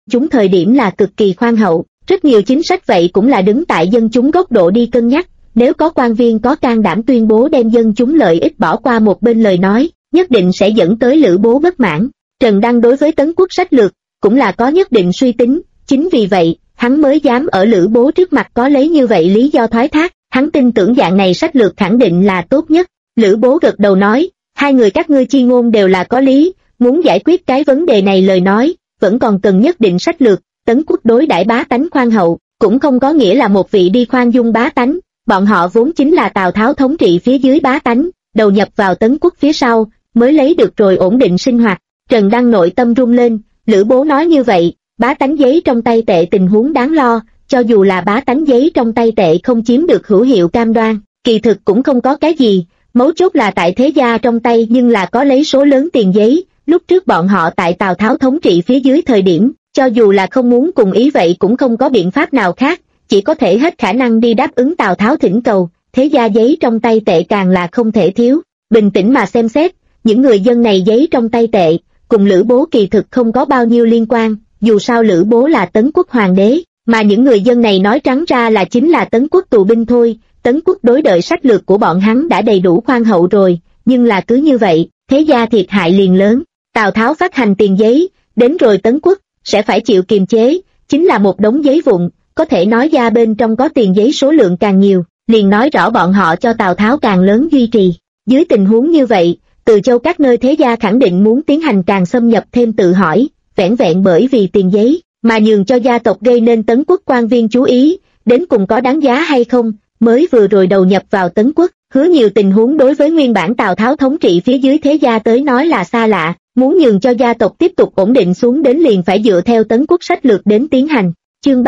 chúng thời điểm là cực kỳ khoan hậu, rất nhiều chính sách vậy cũng là đứng tại dân chúng góc độ đi cân nhắc, nếu có quan viên có can đảm tuyên bố đem dân chúng lợi ích bỏ qua một bên lời nói, nhất định sẽ dẫn tới Lữ Bố bất mãn. Trần Đăng đối với Tấn Quốc sách lược cũng là có nhất định suy tính, chính vì vậy, hắn mới dám ở Lữ Bố trước mặt có lấy như vậy lý do thoái thác, hắn tin tưởng dạng này sách lược khẳng định là tốt nhất. Lữ Bố gật đầu nói, hai người các ngươi chi ngôn đều là có lý, muốn giải quyết cái vấn đề này lời nói, vẫn còn cần nhất định sách lược. Tấn Quốc đối đãi bá tánh khoan hậu, cũng không có nghĩa là một vị đi khoan dung bá tánh, bọn họ vốn chính là Tào Tháo thống trị phía dưới bá tánh, đầu nhập vào Tấn Quốc phía sau, mới lấy được rồi ổn định sinh hoạt. Trần Đăng nội tâm rung lên, Lữ Bố nói như vậy, bá tánh giấy trong tay tệ tình huống đáng lo, cho dù là bá tánh giấy trong tay tệ không chiếm được hữu hiệu cam đoan, kỳ thực cũng không có cái gì, mấu chốt là tại thế gia trong tay nhưng là có lấy số lớn tiền giấy, lúc trước bọn họ tại Tào Tháo thống trị phía dưới thời điểm, cho dù là không muốn cùng ý vậy cũng không có biện pháp nào khác, chỉ có thể hết khả năng đi đáp ứng Tào Tháo thỉnh cầu, thế gia giấy trong tay tệ càng là không thể thiếu. Bình tĩnh mà xem xét, những người dân này giấy trong tay tệ, cùng Lữ Bố kỳ thực không có bao nhiêu liên quan, dù sao Lữ Bố là Tấn Quốc hoàng đế, mà những người dân này nói trắng ra là chính là Tấn Quốc tù binh thôi. Tấn Quốc đối đợi sách lược của bọn hắn đã đầy đủ khoan hậu rồi, nhưng là cứ như vậy, thế gia thiệt hại liền lớn. Tào Tháo phát hành tiền giấy, đến rồi Tấn Quốc sẽ phải chịu kiềm chế, chính là một đống giấy vụn, có thể nói ra bên trong có tiền giấy số lượng càng nhiều, liền nói rõ bọn họ cho Tào Tháo càng lớn duy trì. Dưới tình huống như vậy, Từ Châu các nơi thế gia khẳng định muốn tiến hành càng xâm nhập thêm tự hỏi, vẻn vẹn bởi vì tiền giấy, mà nhường cho gia tộc gây nên Tấn Quốc quan viên chú ý, đến cùng có đáng giá hay không, mới vừa rồi đầu nhập vào Tấn Quốc, hứa nhiều tình huống đối với nguyên bản Tào Tháo thống trị phía dưới thế gia tới nói là xa lạ, muốn nhường cho gia tộc tiếp tục ổn định xuống đến liền phải dựa theo Tấn Quốc sách lược đến tiến hành. Chương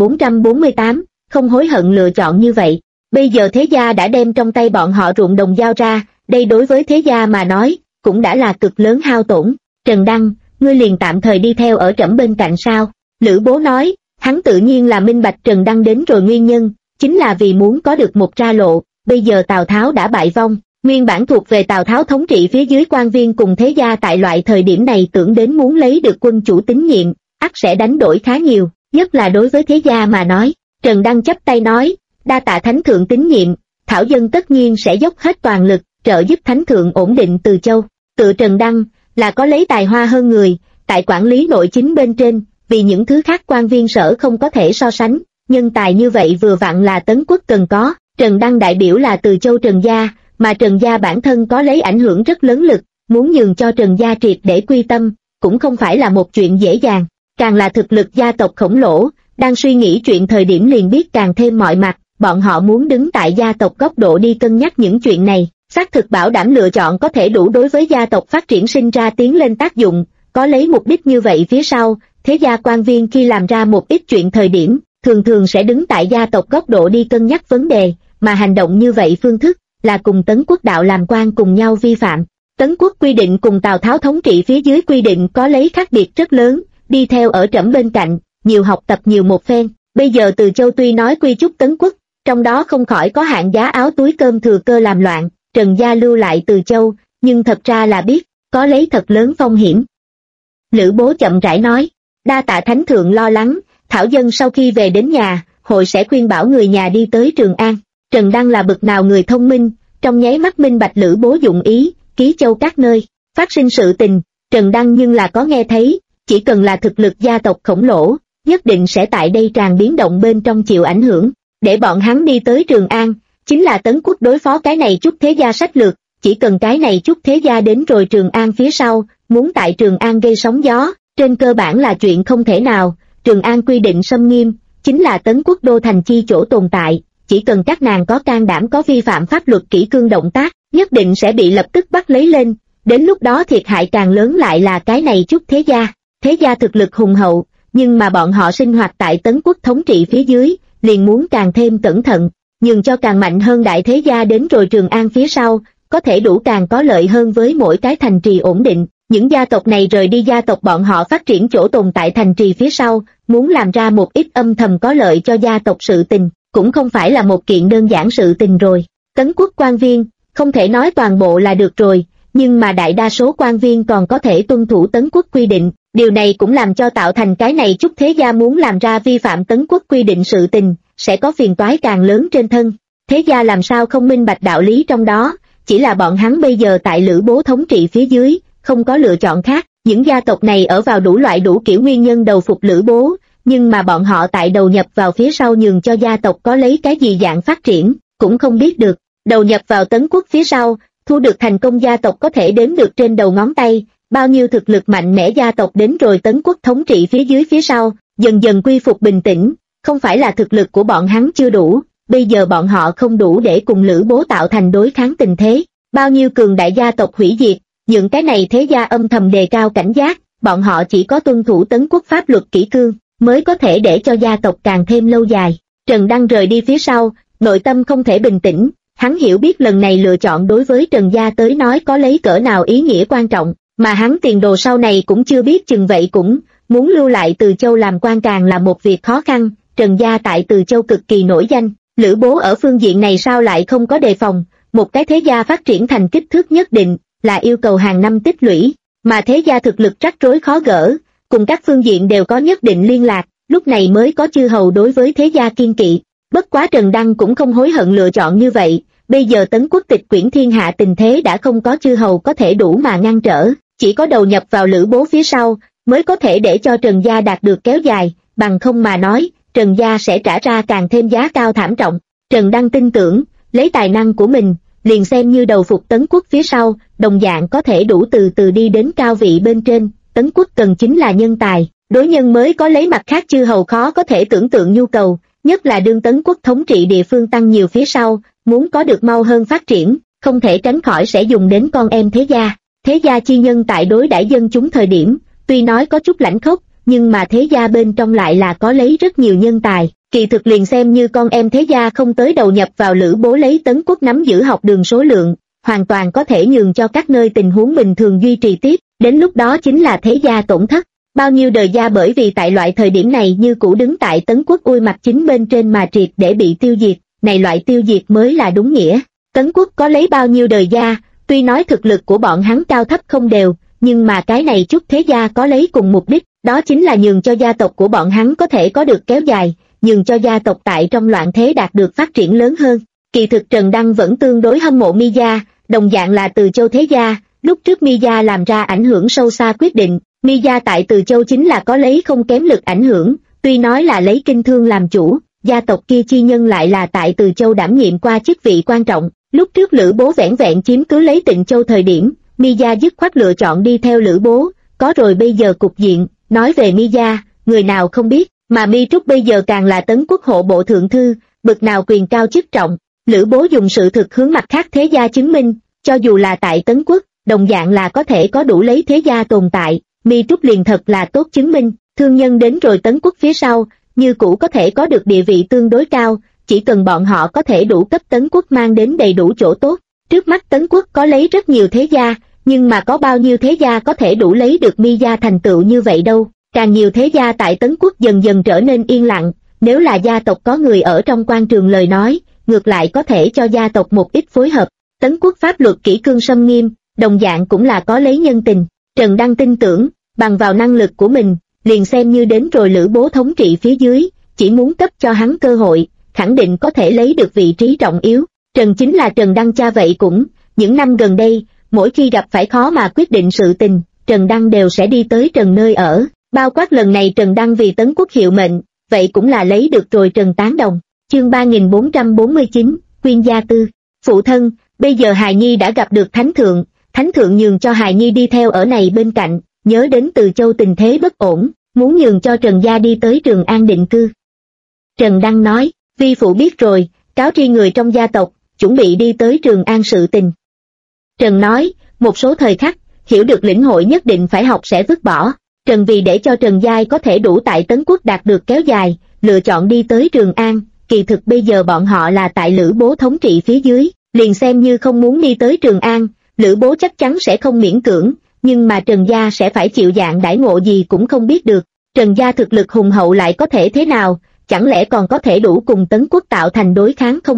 3448, không hối hận lựa chọn như vậy. Bây giờ thế gia đã đem trong tay bọn họ ruộng đồng giao ra, đây đối với thế gia mà nói, cũng đã là cực lớn hao tổn. Trần Đăng, ngươi liền tạm thời đi theo ở trẫm bên cạnh sao? Lữ Bố nói, hắn tự nhiên là minh bạch Trần Đăng đến rồi nguyên nhân, chính là vì muốn có được một ra lộ. Bây giờ Tào Tháo đã bại vong, nguyên bản thuộc về Tào Tháo thống trị phía dưới quan viên cùng thế gia tại loại thời điểm này tưởng đến muốn lấy được quân chủ tín nhiệm, ắt sẽ đánh đổi khá nhiều, nhất là đối với thế gia mà nói. Trần Đăng chắp tay nói, đa tạ thánh thượng tín nhiệm, thảo dân tất nhiên sẽ dốc hết toàn lực trợ giúp thánh thượng ổn định Từ Châu. Tự Trần Đăng là có lấy tài hoa hơn người, tại quản lý nội chính bên trên, vì những thứ khác quan viên sở không có thể so sánh, nhân tài như vậy vừa vặn là Tấn Quốc cần có. Trần Đăng đại biểu là Từ Châu Trần gia, mà Trần gia bản thân có lấy ảnh hưởng rất lớn lực, muốn nhường cho Trần gia triệt để quy tâm, cũng không phải là một chuyện dễ dàng, càng là thực lực gia tộc khổng lồ, đang suy nghĩ chuyện thời điểm liền biết càng thêm mọi mặt, bọn họ muốn đứng tại gia tộc góc độ đi cân nhắc những chuyện này, xác thực bảo đảm lựa chọn có thể đủ đối với gia tộc phát triển sinh ra tiến lên tác dụng, có lấy mục đích như vậy phía sau, thế gia quan viên khi làm ra một ít chuyện thời điểm, thường thường sẽ đứng tại gia tộc góc độ đi cân nhắc vấn đề, mà hành động như vậy phương thức là cùng Tấn Quốc đạo làm quan cùng nhau vi phạm. Tấn Quốc quy định cùng Tào Tháo thống trị phía dưới quy định có lấy khác biệt rất lớn, đi theo ở trẫm bên cạnh, nhiều học tập nhiều một phen. Bây giờ Từ Châu tuy nói quy chúc Tấn Quốc, trong đó không khỏi có hạng giá áo túi cơm thừa cơ làm loạn, Trần gia lưu lại Từ Châu, nhưng thật ra là biết, có lấy thật lớn phong hiểm. Lữ Bố chậm rãi nói, đa tạ thánh thượng lo lắng, thảo dân sau khi về đến nhà, hội sẽ khuyên bảo người nhà đi tới Trường An. Trần Đăng là bậc nào người thông minh, trong nháy mắt minh bạch Lữ Bố dụng ý, Ký Châu các nơi phát sinh sự tình, Trần Đăng nhưng là có nghe thấy, chỉ cần là thực lực gia tộc khổng lồ, nhất định sẽ tại đây tràn biến động bên trong chịu ảnh hưởng, để bọn hắn đi tới Trường An, chính là Tấn Quốc đối phó cái này chút thế gia sách lược, chỉ cần cái này chút thế gia đến rồi Trường An phía sau, muốn tại Trường An gây sóng gió, trên cơ bản là chuyện không thể nào. Trường An quy định xâm nghiêm, chính là Tấn Quốc đô thành chi chỗ tồn tại, chỉ cần các nàng có can đảm có vi phạm pháp luật kỷ cương động tác, nhất định sẽ bị lập tức bắt lấy lên, đến lúc đó thiệt hại càng lớn lại là cái này chút thế gia. Thế gia thực lực hùng hậu, nhưng mà bọn họ sinh hoạt tại Tấn Quốc thống trị phía dưới, liền muốn càng thêm cẩn thận, nhường cho càng mạnh hơn đại thế gia đến rồi Trường An phía sau, có thể đủ càng có lợi hơn với mỗi cái thành trì ổn định. Những gia tộc này rời đi gia tộc bọn họ phát triển chỗ tồn tại thành trì phía sau, muốn làm ra một ít âm thầm có lợi cho gia tộc sự tình, cũng không phải là một kiện đơn giản sự tình rồi. Tấn Quốc quan viên, không thể nói toàn bộ là được rồi, nhưng mà đại đa số quan viên còn có thể tuân thủ Tấn Quốc quy định, điều này cũng làm cho tạo thành cái này chút thế gia muốn làm ra vi phạm Tấn Quốc quy định sự tình, sẽ có phiền toái càng lớn trên thân. Thế gia làm sao không minh bạch đạo lý trong đó, chỉ là bọn hắn bây giờ tại Lữ Bố thống trị phía dưới, không có lựa chọn khác. Những gia tộc này ở vào đủ loại đủ kiểu nguyên nhân đầu phục Lữ Bố, nhưng mà bọn họ tại đầu nhập vào phía sau nhường cho gia tộc có lấy cái gì dạng phát triển, cũng không biết được. Đầu nhập vào Tấn Quốc phía sau, thu được thành công gia tộc có thể đếm được trên đầu ngón tay, bao nhiêu thực lực mạnh mẽ gia tộc đến rồi Tấn Quốc thống trị phía dưới phía sau, dần dần quy phục bình tĩnh, không phải là thực lực của bọn hắn chưa đủ, bây giờ bọn họ không đủ để cùng Lữ Bố tạo thành đối kháng tình thế, bao nhiêu cường đại gia tộc hủy diệt, những cái này thế gia âm thầm đề cao cảnh giác, bọn họ chỉ có tuân thủ Tấn Quốc pháp luật kỷ cương, mới có thể để cho gia tộc càng thêm lâu dài. Trần Đăng rời đi phía sau, nội tâm không thể bình tĩnh, hắn hiểu biết lần này lựa chọn đối với Trần gia tới nói có lấy cỡ nào ý nghĩa quan trọng, mà hắn tiền đồ sau này cũng chưa biết chừng vậy cũng, muốn lưu lại Từ Châu làm quan càng là một việc khó khăn. Trần gia tại Từ Châu cực kỳ nổi danh, Lữ Bố ở phương diện này sao lại không có đề phòng, một cái thế gia phát triển thành kích thước nhất định, là yêu cầu hàng năm tích lũy, mà thế gia thực lực rắc rối khó gỡ, cùng các phương diện đều có nhất định liên lạc, lúc này mới có chư hầu đối với thế gia kiên kỵ. Bất quá Trần Đăng cũng không hối hận lựa chọn như vậy, bây giờ Tấn Quốc tịch quyển thiên hạ tình thế đã không có chư hầu có thể đủ mà ngăn trở, chỉ có đầu nhập vào Lữ Bố phía sau, mới có thể để cho Trần gia đạt được kéo dài, bằng không mà nói, Trần gia sẽ trả ra càng thêm giá cao thảm trọng. Trần Đăng tin tưởng, lấy tài năng của mình, liền xem như đầu phục Tấn Quốc phía sau, đồng dạng có thể đủ từ từ đi đến cao vị bên trên. Tấn Quốc cần chính là nhân tài, đối nhân mới có lấy mặt khác chư hầu khó có thể tưởng tượng nhu cầu, nhất là đương Tấn Quốc thống trị địa phương tăng nhiều phía sau, muốn có được mau hơn phát triển, không thể tránh khỏi sẽ dùng đến con em thế gia. Thế gia chi nhân tại đối đãi dân chúng thời điểm, tuy nói có chút lãnh khốc, nhưng mà thế gia bên trong lại là có lấy rất nhiều nhân tài. Kỳ thực liền xem như con em thế gia không tới đầu nhập vào Lữ Bố lấy Tấn Quốc nắm giữ học đường số lượng, hoàn toàn có thể nhường cho các nơi tình huống bình thường duy trì tiếp, đến lúc đó chính là thế gia tổn thất. Bao nhiêu đời gia bởi vì tại loại thời điểm này như cũ đứng tại Tấn Quốc ui mặt chính bên trên mà triệt để bị tiêu diệt, này loại tiêu diệt mới là đúng nghĩa. Tấn Quốc có lấy bao nhiêu đời gia, tuy nói thực lực của bọn hắn cao thấp không đều, nhưng mà cái này chút thế gia có lấy cùng mục đích, đó chính là nhường cho gia tộc của bọn hắn có thể có được kéo dài, nhường cho gia tộc tại trong loạn thế đạt được phát triển lớn hơn. Kỳ thực Trần Đăng vẫn tương đối hâm mộ Mi gia, đồng dạng là Từ Châu thế gia, lúc trước Mi gia làm ra ảnh hưởng sâu xa quyết định, Mi gia tại Từ Châu chính là có lấy không kém lực ảnh hưởng, tuy nói là lấy kinh thương làm chủ, gia tộc kia chi nhân lại là tại Từ Châu đảm nhiệm qua chức vị quan trọng. Lúc trước Lữ Bố vẻn vẹn chiếm cứ lấy Tịnh Châu thời điểm, Mi gia dứt khoát lựa chọn đi theo Lữ Bố, có rồi bây giờ cục diện, nói về Mi gia, người nào không biết, mà Mi Trúc bây giờ càng là Tấn Quốc hộ bộ thượng thư, bực nào quyền cao chức trọng. Lữ Bố dùng sự thực hướng mặt khác thế gia chứng minh, cho dù là tại Tấn Quốc, đồng dạng là có thể có đủ lấy thế gia tồn tại. Mi Trúc liền thật là tốt chứng minh, thương nhân đến rồi Tấn Quốc phía sau, như cũ có thể có được địa vị tương đối cao, chỉ cần bọn họ có thể đủ cấp Tấn Quốc mang đến đầy đủ chỗ tốt. Trước mắt Tấn Quốc có lấy rất nhiều thế gia, nhưng mà có bao nhiêu thế gia có thể đủ lấy được Mi gia thành tựu như vậy đâu. Càng nhiều thế gia tại Tấn Quốc dần dần trở nên yên lặng, nếu là gia tộc có người ở trong quan trường lời nói, ngược lại có thể cho gia tộc một ít phối hợp. Tấn Quốc pháp luật kỷ cương xâm nghiêm, đồng dạng cũng là có lấy nhân tình. Trần Đăng tin tưởng, bằng vào năng lực của mình, liền xem như đến rồi Lữ Bố thống trị phía dưới, chỉ muốn cấp cho hắn cơ hội, khẳng định có thể lấy được vị trí trọng yếu. Trần chính là Trần Đăng cha vậy cũng, những năm gần đây, mỗi khi gặp phải khó mà quyết định sự tình, Trần Đăng đều sẽ đi tới Trần nơi ở, bao quát lần này Trần Đăng vì Tấn Quốc hiệu mệnh, vậy cũng là lấy được rồi Trần tán đồng. Chương 3449, Quyên gia tư. Phụ thân, bây giờ hài nhi đã gặp được Thánh Thượng nhường cho hài nhi đi theo ở này bên cạnh, nhớ đến Từ Châu tình thế bất ổn, muốn nhường cho Trần gia đi tới Trường An định cư. Trần Đăng nói, vi phụ biết rồi, cáo tri người trong gia tộc, chuẩn bị đi tới Trường An sự tình. Trần nói, một số thời khắc, hiểu được lĩnh hội nhất định phải học sẽ vứt bỏ. Trần vì để cho Trần giai có thể đủ tại Tấn Quốc đạt được kéo dài, lựa chọn đi tới Trường An, kỳ thực bây giờ bọn họ là tại Lữ Bố thống trị phía dưới, liền xem như không muốn đi tới Trường An, Lữ Bố chắc chắn sẽ không miễn cưỡng, nhưng mà Trần gia sẽ phải chịu dạng đãi ngộ gì cũng không biết được. Trần gia thực lực hùng hậu lại có thể thế nào, chẳng lẽ còn có thể đủ cùng Tấn Quốc tạo thành đối kháng không thành.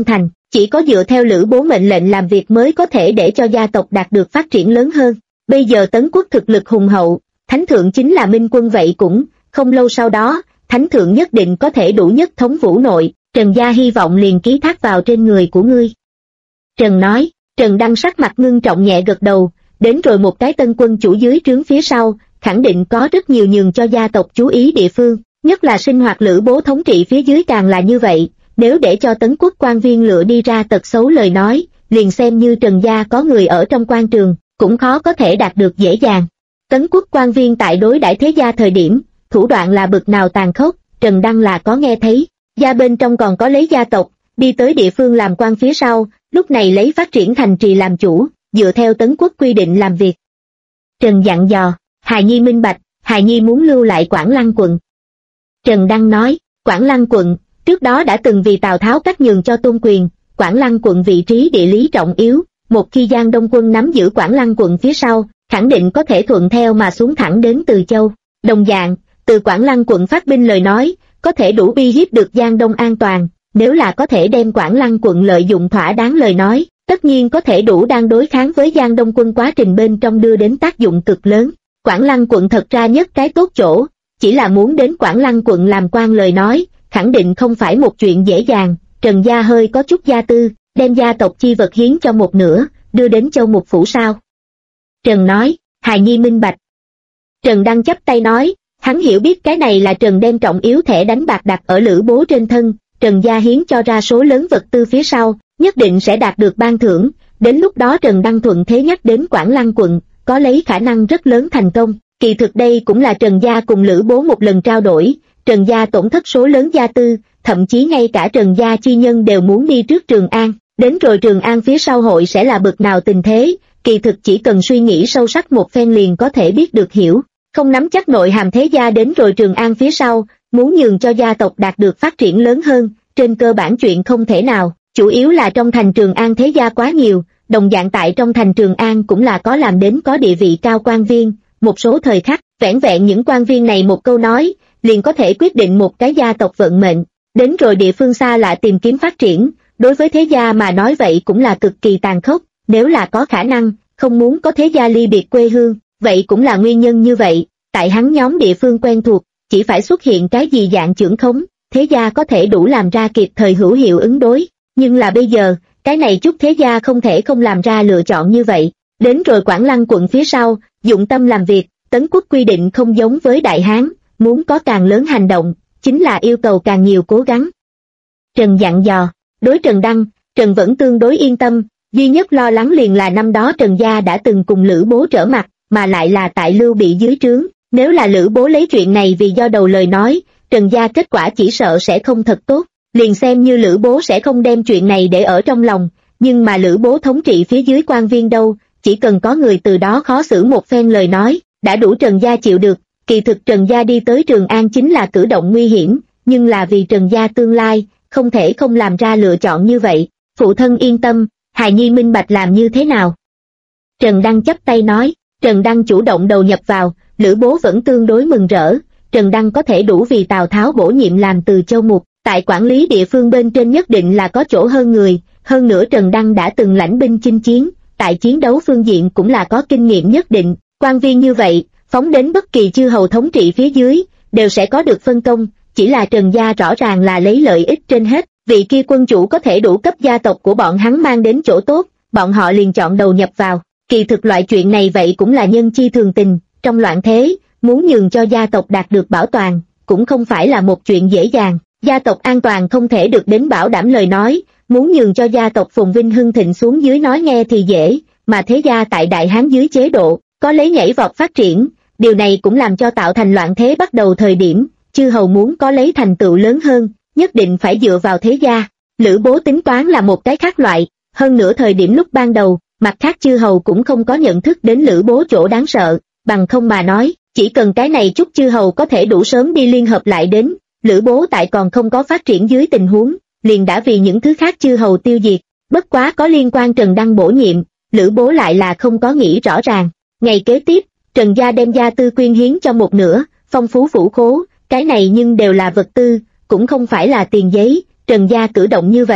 chỉ có dựa theo Lữ Bố mệnh lệnh làm việc mới có thể để cho gia tộc đạt được phát triển lớn hơn. Bây giờ Tấn quốc thực lực hùng hậu, Thánh thượng chính là minh quân, vậy cũng không lâu sau đó, Thánh thượng nhất định có thể đủ nhất thống vũ nội, Trần gia hy vọng liền ký thác vào trên người của ngươi. Trần nói. Trần Đăng sắc mặt ngưng trọng nhẹ gật đầu, đến rồi một cái tân quân chủ dưới trướng phía sau, khẳng định có rất nhiều nhường cho gia tộc chú ý địa phương, nhất là sinh hoạt Lữ Bố thống trị phía dưới càng là như vậy, nếu để cho Tấn quốc quan viên lựa đi ra tật xấu lời nói, liền xem như Trần gia có người ở trong quan trường, cũng khó có thể đạt được dễ dàng. Tấn quốc quan viên tại đối đãi thế gia thời điểm, thủ đoạn là bực nào tàn khốc, Trần Đăng là có nghe thấy, gia bên trong còn có lấy gia tộc, đi tới địa phương làm quan phía sau, lúc này lấy phát triển thành trì làm chủ, dựa theo Tấn quốc quy định làm việc. Trần dặn dò, hài nhi minh bạch, hài nhi muốn lưu lại Quảng Lăng quận. Trần Đăng nói, Quảng Lăng quận, trước đó đã từng vì Tào Tháo cắt nhường cho Tôn Quyền, Quảng Lăng quận vị trí địa lý trọng yếu, một khi Giang Đông quân nắm giữ Quảng Lăng quận phía sau, khẳng định có thể thuận theo mà xuống thẳng đến Từ Châu. Đồng dạng, từ Quảng Lăng quận phát binh lời nói, có thể đủ uy hiếp được Giang Đông an toàn, nếu là có thể đem Quảng Lăng quận lợi dụng thỏa đáng lời nói, tất nhiên có thể đủ đang đối kháng với Giang Đông quân quá trình bên trong đưa đến tác dụng cực lớn. Quảng Lăng quận thật ra nhất cái tốt chỗ, chỉ là muốn đến Quảng Lăng quận làm quan lời nói, khẳng định không phải một chuyện dễ dàng. Trần gia hơi có chút gia tư, đem gia tộc chi vật hiến cho một nửa, đưa đến Châu Mục phủ sao? Trần nói, hài nhi minh bạch. Trần Đăng chắp tay nói, hắn hiểu biết cái này là Trần đem trọng yếu thẻ đánh bạc đặt ở Lữ Bố trên thân, Trần gia hiến cho ra số lớn vật tư phía sau, nhất định sẽ đạt được ban thưởng, đến lúc đó Trần Đăng thuận thế nhắc đến Quảng Lăng quận, có lấy khả năng rất lớn thành công. Kỳ thực đây cũng là Trần gia cùng Lữ Bố một lần trao đổi, Trần gia tổn thất số lớn gia tư, thậm chí ngay cả Trần gia chi nhân đều muốn đi trước Trường An, đến rồi Trường An phía sau hội sẽ là bực nào tình thế, kỳ thực chỉ cần suy nghĩ sâu sắc một phen liền có thể biết được hiểu, không nắm chắc nội hàm thế gia đến rồi Trường An phía sau, muốn nhường cho gia tộc đạt được phát triển lớn hơn, trên cơ bản chuyện không thể nào, chủ yếu là trong thành Trường An thế gia quá nhiều, đồng dạng tại trong thành Trường An cũng là có làm đến có địa vị cao quan viên, một số thời khắc, vẻn vẹn những quan viên này một câu nói, liền có thể quyết định một cái gia tộc vận mệnh, đến rồi địa phương xa lạ tìm kiếm phát triển, đối với thế gia mà nói vậy cũng là cực kỳ tàn khốc, nếu là có khả năng, không muốn có thế gia ly biệt quê hương, vậy cũng là nguyên nhân như vậy, tại hắn nhóm địa phương quen thuộc, chỉ phải xuất hiện cái gì dạng trưởng khống, thế gia có thể đủ làm ra kịp thời hữu hiệu ứng đối, nhưng là bây giờ, cái này chút thế gia không thể không làm ra lựa chọn như vậy, đến rồi Quảng Lăng quận phía sau, dụng tâm làm việc, Tấn quốc quy định không giống với Đại Hán, muốn có càng lớn hành động, chính là yêu cầu càng nhiều cố gắng. Trần dặn dò, đối Trần Đăng, Trần vẫn tương đối yên tâm, duy nhất lo lắng liền là năm đó Trần gia đã từng cùng Lữ Bố trở mặt, mà lại là tại Lưu Bị dưới trướng, nếu là Lữ Bố lấy chuyện này vì do đầu lời nói, Trần gia kết quả chỉ sợ sẽ không thật tốt, liền xem như Lữ Bố sẽ không đem chuyện này để ở trong lòng, nhưng mà Lữ Bố thống trị phía dưới quan viên đâu, chỉ cần có người từ đó khó xử một phen lời nói, đã đủ Trần gia chịu được. Kỳ thực Trần gia đi tới Trường An chính là cử động nguy hiểm, nhưng là vì Trần gia tương lai, không thể không làm ra lựa chọn như vậy. Phụ thân yên tâm, hài nhi minh bạch làm như thế nào? Trần Đăng chắp tay nói, Trần Đăng chủ động đầu nhập vào, Lữ Bố vẫn tương đối mừng rỡ, Trần Đăng có thể đủ vì Tào Tháo bổ nhiệm làm Từ Châu mục, tại quản lý địa phương bên trên nhất định là có chỗ hơn người, hơn nữa Trần Đăng đã từng lãnh binh chinh chiến, tại chiến đấu phương diện cũng là có kinh nghiệm nhất định, quan viên như vậy, phóng đến bất kỳ chư hầu thống trị phía dưới, đều sẽ có được phân công, chỉ là Trần gia rõ ràng là lấy lợi ích trên hết, vị kia quân chủ có thể đủ cấp gia tộc của bọn hắn mang đến chỗ tốt, bọn họ liền chọn đầu nhập vào, kỳ thực loại chuyện này vậy cũng là nhân chi thường tình, trong loạn thế, muốn nhường cho gia tộc đạt được bảo toàn, cũng không phải là một chuyện dễ dàng, gia tộc an toàn không thể được đến bảo đảm lời nói, muốn nhường cho gia tộc phồn vinh hưng thịnh xuống dưới nói nghe thì dễ, mà thế gia tại Đại Hán dưới chế độ, có lấy nhảy vọt phát triển, điều này cũng làm cho tạo thành loạn thế bắt đầu thời điểm, chư hầu muốn có lấy thành tựu lớn hơn, nhất định phải dựa vào thế gia. Lữ Bố tính toán là một cái khác loại, hơn nữa thời điểm lúc ban đầu, mặt khác chư hầu cũng không có nhận thức đến Lữ Bố chỗ đáng sợ, bằng không mà nói, chỉ cần cái này chút chư hầu có thể đủ sớm đi liên hợp lại đến, Lữ Bố tại còn không có phát triển dưới tình huống, liền đã vì những thứ khác chư hầu tiêu diệt, bất quá có liên quan Trần Đăng bổ nhiệm, Lữ Bố lại là không có nghĩ rõ ràng. Ngày kế tiếp, Trần gia đem gia tư quyên hiến cho một nửa, phong phú phủ khố, cái này nhưng đều là vật tư, cũng không phải là tiền giấy, Trần gia cử động như vậy,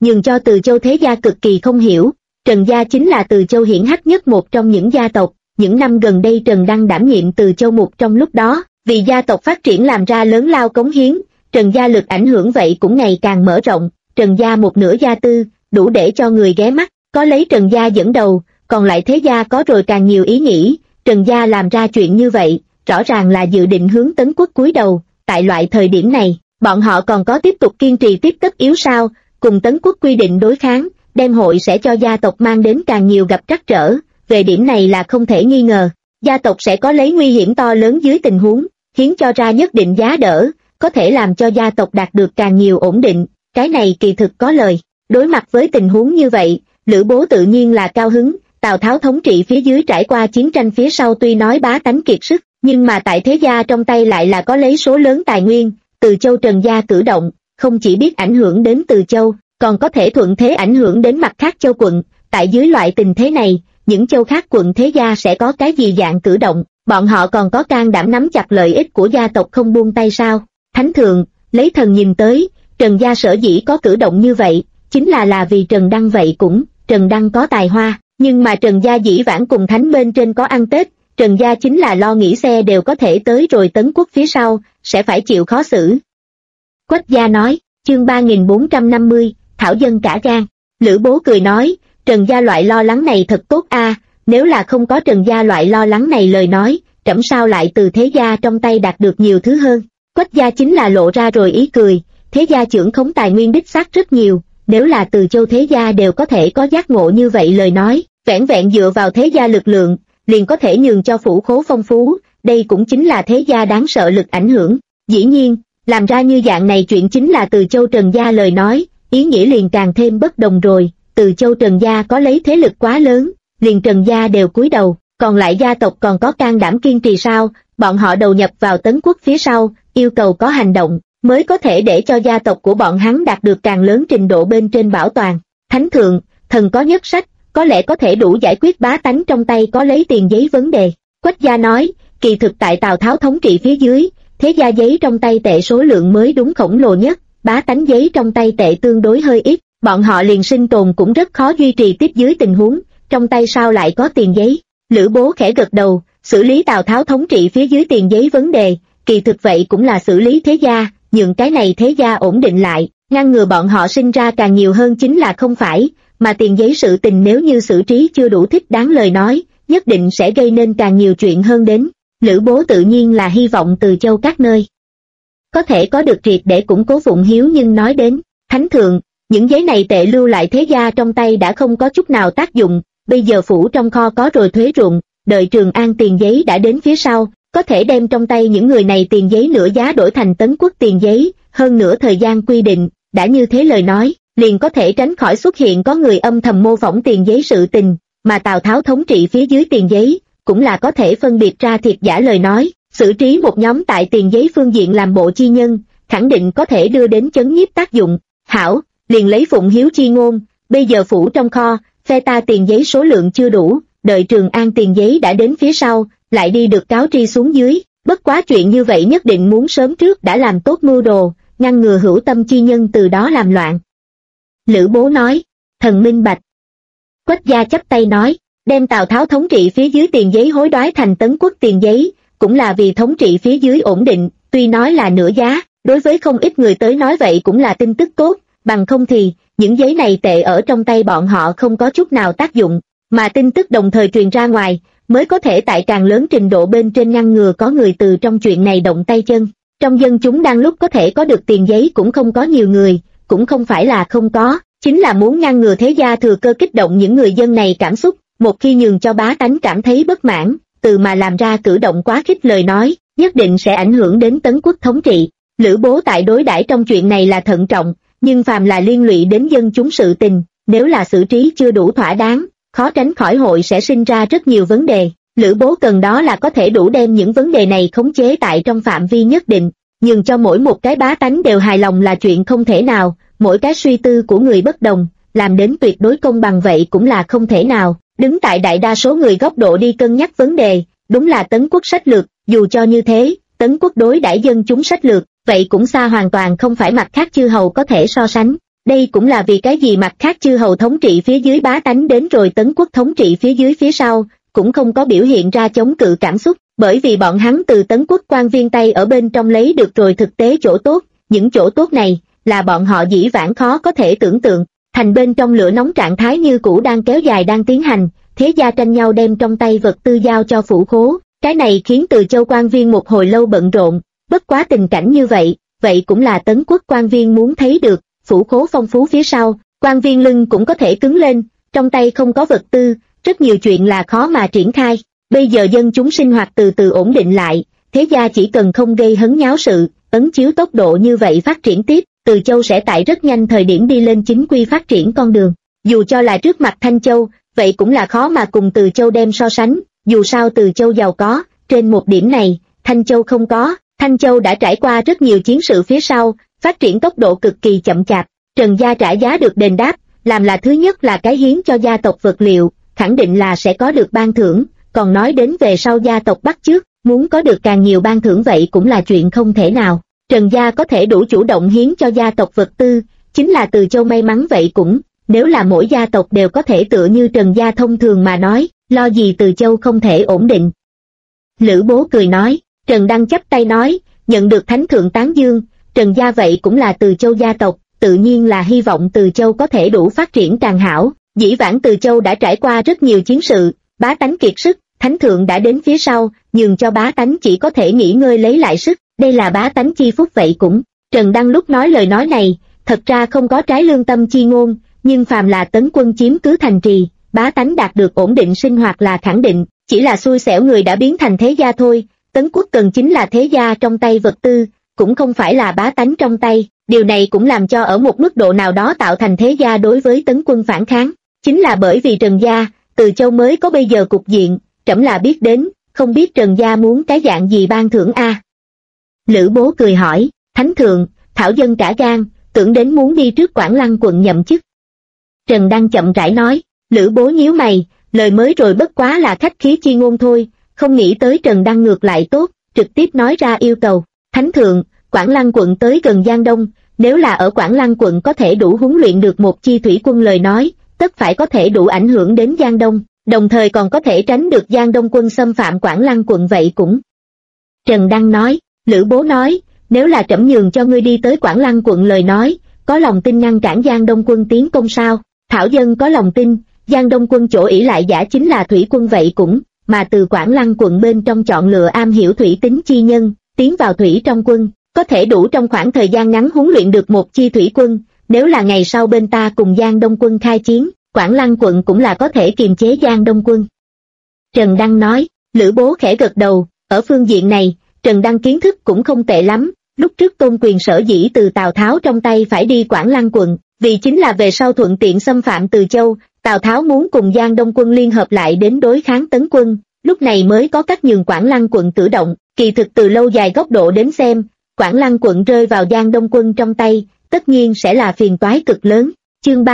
nhường cho Từ Châu thế gia cực kỳ không hiểu. Trần gia chính là Từ Châu hiển hách nhất một trong những gia tộc, những năm gần đây Trần Đăng đảm nhiệm Từ Châu mục trong lúc đó, vì gia tộc phát triển làm ra lớn lao cống hiến, Trần gia lực ảnh hưởng vậy cũng ngày càng mở rộng. Trần gia một nửa gia tư, đủ để cho người ghé mắt, có lấy Trần gia dẫn đầu, còn lại thế gia có rồi càng nhiều ý nghĩ. Trần gia làm ra chuyện như vậy, rõ ràng là dự định hướng Tấn Quốc cúi đầu. Tại loại thời điểm này, bọn họ còn có tiếp tục kiên trì tiếp tất yếu sao? Cùng Tấn Quốc quy định đối kháng, đem hội sẽ cho gia tộc mang đến càng nhiều gặp trắc trở. Về điểm này là không thể nghi ngờ, gia tộc sẽ có lấy nguy hiểm to lớn dưới tình huống, khiến cho ra nhất định giá đỡ, có thể làm cho gia tộc đạt được càng nhiều ổn định. Cái này kỳ thực có lời. Đối mặt với tình huống như vậy, Lữ Bố tự nhiên là cao hứng. Tào Tháo thống trị phía dưới trải qua chiến tranh phía sau tuy nói bá tánh kiệt sức, nhưng mà tại thế gia trong tay lại là có lấy số lớn tài nguyên. Từ Châu Trần gia cử động, không chỉ biết ảnh hưởng đến Từ Châu, còn có thể thuận thế ảnh hưởng đến mặt khác châu quận. Tại dưới loại tình thế này, những châu khác quận thế gia sẽ có cái gì dạng cử động, bọn họ còn có can đảm nắm chặt lợi ích của gia tộc không buông tay sao? Thánh thượng, lấy thần nhìn tới, Trần gia sở dĩ có cử động như vậy, chính là vì Trần Đăng vậy cũng, Trần Đăng có tài hoa, nhưng mà Trần gia dĩ vãng cùng thánh bên trên có ăn Tết, Trần gia chính là lo nghĩ xe đều có thể tới rồi Tấn Quốc phía sau, sẽ phải chịu khó xử. Quách gia nói, chương 3450, thảo dân cả gan. Lữ Bố cười nói, Trần gia loại lo lắng này thật tốt a, nếu là không có Trần gia loại lo lắng này lời nói, trẫm sao lại từ thế gia trong tay đạt được nhiều thứ hơn. Quách gia chính là lộ ra rồi ý cười, thế gia trưởng khống tài nguyên đích xác rất nhiều, nếu là Từ Châu thế gia đều có thể có giác ngộ như vậy lời nói, vẻn vẹn dựa vào thế gia lực lượng, liền có thể nhường cho phủ khố phong phú, đây cũng chính là thế gia đáng sợ lực ảnh hưởng. Dĩ nhiên, làm ra như dạng này chuyện chính là Từ Châu Trần gia lời nói, ý nghĩa liền càng thêm bất đồng rồi. Từ Châu Trần gia có lấy thế lực quá lớn, liền Trần gia đều cúi đầu, còn lại gia tộc còn có can đảm kiên trì sao? Bọn họ đầu nhập vào Tấn Quốc phía sau, yêu cầu có hành động, mới có thể để cho gia tộc của bọn hắn đạt được càng lớn trình độ bên trên bảo toàn. Thánh thượng, thần có nhất sách, có lẽ có thể đủ giải quyết bá tánh trong tay có lấy tiền giấy vấn đề. Quách gia nói, kỳ thực tại Tào Tháo thống trị phía dưới, thế gia giấy trong tay tệ số lượng mới đúng khổng lồ nhất, bá tánh giấy trong tay tệ tương đối hơi ít, bọn họ liền sinh tồn cũng rất khó duy trì tiếp dưới tình huống, trong tay sao lại có tiền giấy. Lữ Bố khẽ gật đầu, xử lý Tào Tháo thống trị phía dưới tiền giấy vấn đề, kỳ thực vậy cũng là xử lý thế gia, nhường cái này thế gia ổn định lại, ngăn ngừa bọn họ sinh ra càng nhiều hơn chính là không phải, mà tiền giấy sự tình nếu như xử trí chưa đủ thích đáng lời nói, nhất định sẽ gây nên càng nhiều chuyện hơn đến. Lữ Bố tự nhiên là hy vọng Từ Châu các nơi có thể có được triệt để củng cố Phụng Hiếu, nhưng nói đến, Thánh thượng, những giấy này tệ lưu lại thế gia trong tay đã không có chút nào tác dụng, bây giờ phủ trong kho có rồi thuế ruộng, đợi Trường An tiền giấy đã đến phía sau, có thể đem trong tay những người này tiền giấy nửa giá đổi thành Tấn Quốc tiền giấy, hơn nữa thời gian quy định, đã như thế lời nói, liền có thể tránh khỏi xuất hiện có người âm thầm mô phỏng tiền giấy sự tình, mà Tào Tháo thống trị phía dưới tiền giấy, cũng là có thể phân biệt ra thiệt giả lời nói, xử trí một nhóm tại tiền giấy phương diện làm bộ chi nhân, khẳng định có thể đưa đến chấn nhiếp tác dụng. Hảo, liền lấy Phụng Hiếu chi ngôn, bây giờ phủ trong kho, phe ta tiền giấy số lượng chưa đủ, đợi Trường An tiền giấy đã đến phía sau, lại đi được cáo tri xuống dưới, bất quá chuyện như vậy nhất định muốn sớm trước đã làm tốt mưu đồ, ngăn ngừa hữu tâm chi nhân từ đó làm loạn. Lữ Bố nói, thần minh bạch. Quách gia chắp tay nói, đem Tào Tháo thống trị phía dưới tiền giấy hối đoái thành Tấn Quốc tiền giấy, cũng là vì thống trị phía dưới ổn định, tuy nói là nửa giá, đối với không ít người tới nói vậy cũng là tin tức tốt, bằng không thì, những giấy này tệ ở trong tay bọn họ không có chút nào tác dụng, mà tin tức đồng thời truyền ra ngoài, mới có thể tại càng lớn trình độ bên trên ngăn ngừa có người từ trong chuyện này động tay chân. Trong dân chúng đang lúc có thể có được tiền giấy cũng không có nhiều người, cũng không phải là không có, chính là muốn ngăn ngừa thế gia thừa cơ kích động những người dân này cảm xúc, một khi nhường cho bá tánh cảm thấy bất mãn, từ mà làm ra cử động quá khích lời nói, nhất định sẽ ảnh hưởng đến Tấn Quốc thống trị. Lữ Bố tại đối đãi trong chuyện này là thận trọng, nhưng phàm là liên lụy đến dân chúng sự tình, nếu là xử trí chưa đủ thỏa đáng, khó tránh khỏi hội sẽ sinh ra rất nhiều vấn đề. Lữ Bố cần đó là có thể đủ đem những vấn đề này khống chế tại trong phạm vi nhất định, nhường cho mỗi một cái bá tánh đều hài lòng là chuyện không thể nào, mỗi cái suy tư của người bất đồng, làm đến tuyệt đối công bằng vậy cũng là không thể nào. Đứng tại đại đa số người góc độ đi cân nhắc vấn đề, đúng là Tấn Quốc sách lược, dù cho như thế, Tấn Quốc đối đãi dân chúng sách lược, vậy cũng xa hoàn toàn không phải mặt khác chư hầu có thể so sánh. Đây cũng là vì cái gì mặt khác chư hầu thống trị phía dưới bá tánh đến rồi Tấn quốc thống trị phía dưới phía sau, cũng không có biểu hiện ra chống cự cảm xúc, bởi vì bọn hắn từ Tấn quốc quan viên tay ở bên trong lấy được rồi thực tế chỗ tốt, những chỗ tốt này là bọn họ dĩ vãng khó có thể tưởng tượng. Thành bên trong lửa nóng trạng thái như cũ đang kéo dài đang tiến hành, thế gia tranh nhau đem trong tay vật tư giao cho phủ khố, cái này khiến Từ Châu quan viên một hồi lâu bận rộn, bất quá tình cảnh như vậy, vậy cũng là Tấn quốc quan viên muốn thấy được, phủ khố phong phú phía sau, quan viên lưng cũng có thể cứng lên, trong tay không có vật tư, rất nhiều chuyện là khó mà triển khai. Bây giờ dân chúng sinh hoạt từ từ ổn định lại, thế gia chỉ cần không gây hấn nháo sự, ấn chiếu tốc độ như vậy phát triển tiếp, Từ Châu sẽ tại rất nhanh thời điểm đi lên chính quy phát triển con đường. Dù cho là trước mặt Thanh Châu, vậy cũng là khó mà cùng Từ Châu đem so sánh, dù sao Từ Châu giàu có, trên một điểm này, Thanh Châu không có. Thanh Châu đã trải qua rất nhiều chiến sự phía sau, phát triển tốc độ cực kỳ chậm chạp. Trần gia trả giá được đền đáp, làm là thứ nhất là cái hiến cho gia tộc vật liệu, khẳng định là sẽ có được ban thưởng, còn nói đến về sau gia tộc bắt chước, muốn có được càng nhiều ban thưởng vậy cũng là chuyện không thể nào. Trần gia có thể đủ chủ động hiến cho gia tộc vật tư, chính là Từ Châu may mắn vậy cũng, nếu là mỗi gia tộc đều có thể tựa như Trần gia thông thường mà nói, lo gì Từ Châu không thể ổn định. Lữ Bố cười nói, Trần Đăng chắp tay nói, nhận được thánh thượng tán dương, Trần gia vậy cũng là Từ Châu gia tộc, tự nhiên là hy vọng Từ Châu có thể đủ phát triển càng hảo. Dĩ vãng Từ Châu đã trải qua rất nhiều chiến sự, bá tánh kiệt sức, thánh thượng đã đến phía sau, nhường cho bá tánh chỉ có thể nghỉ ngơi lấy lại sức, đây là bá tánh chi phúc vậy cũng. Trần Đăng lúc nói lời nói này, thật ra không có trái lương tâm chi ngôn, nhưng phàm là Tấn quân chiếm cứ thành trì, bá tánh đạt được ổn định sinh hoạt là khẳng định, chỉ là xui xẻo người đã biến thành thế gia thôi. Tấn quốc cần chính là thế gia trong tay vật tư, cũng không phải là bá tánh trong tay, điều này cũng làm cho ở một mức độ nào đó tạo thành thế gia đối với Tấn quân phản kháng. Chính là bởi vì Trần gia, Từ Châu mới có bây giờ cục diện, trẫm là biết đến, không biết Trần gia muốn cái dạng gì ban thưởng a? Lữ Bố cười hỏi, thánh thượng, thảo dân cả gan, tưởng đến muốn đi trước Quảng Lăng quận nhậm chức. Trần Đăng chậm rãi nói, Lữ Bố nhíu mày, lời mới rồi bất quá là khách khí chi ngôn thôi, không nghĩ tới Trần Đăng ngược lại tốt, trực tiếp nói ra yêu cầu. Thánh thượng, Quảng Lăng quận tới gần Giang Đông, nếu là ở Quảng Lăng quận có thể đủ huấn luyện được một chi thủy quân lời nói, tất phải có thể đủ ảnh hưởng đến Giang Đông, đồng thời còn có thể tránh được Giang Đông quân xâm phạm Quảng Lăng quận vậy cũng. Trần Đăng nói, Lữ Bố nói, nếu là trẫm nhường cho ngươi đi tới Quảng Lăng quận lời nói, có lòng tin ngăn cản Giang Đông quân tiến công sao? Thảo dân có lòng tin, Giang Đông quân chỗ ỷ lại giả chính là thủy quân vậy cũng, mà từ Quảng Lăng quận bên trong chọn lựa am hiểu thủy tính chi nhân, tiến vào thủy trong quân, có thể đủ trong khoảng thời gian ngắn huấn luyện được một chi thủy quân, nếu là ngày sau bên ta cùng Giang Đông quân khai chiến, Quảng Lăng quận cũng là có thể kiềm chế Giang Đông quân. Trần Đăng nói, Lữ Bố khẽ gật đầu, ở phương diện này, Trần Đăng kiến thức cũng không tệ lắm, lúc trước Tôn Quyền sở dĩ từ Tào Tháo trong tay phải đi Quảng Lăng quận, vì chính là về sau thuận tiện xâm phạm Từ Châu, Tào Tháo muốn cùng Giang Đông quân liên hợp lại đến đối kháng Tấn quân, lúc này mới có cách nhường Quảng Lăng quận tự động, kỳ thực từ lâu dài góc độ đến xem, Quảng Lăng quận rơi vào Giang Đông quân trong tay, tất nhiên sẽ là phiền toái cực lớn. Chương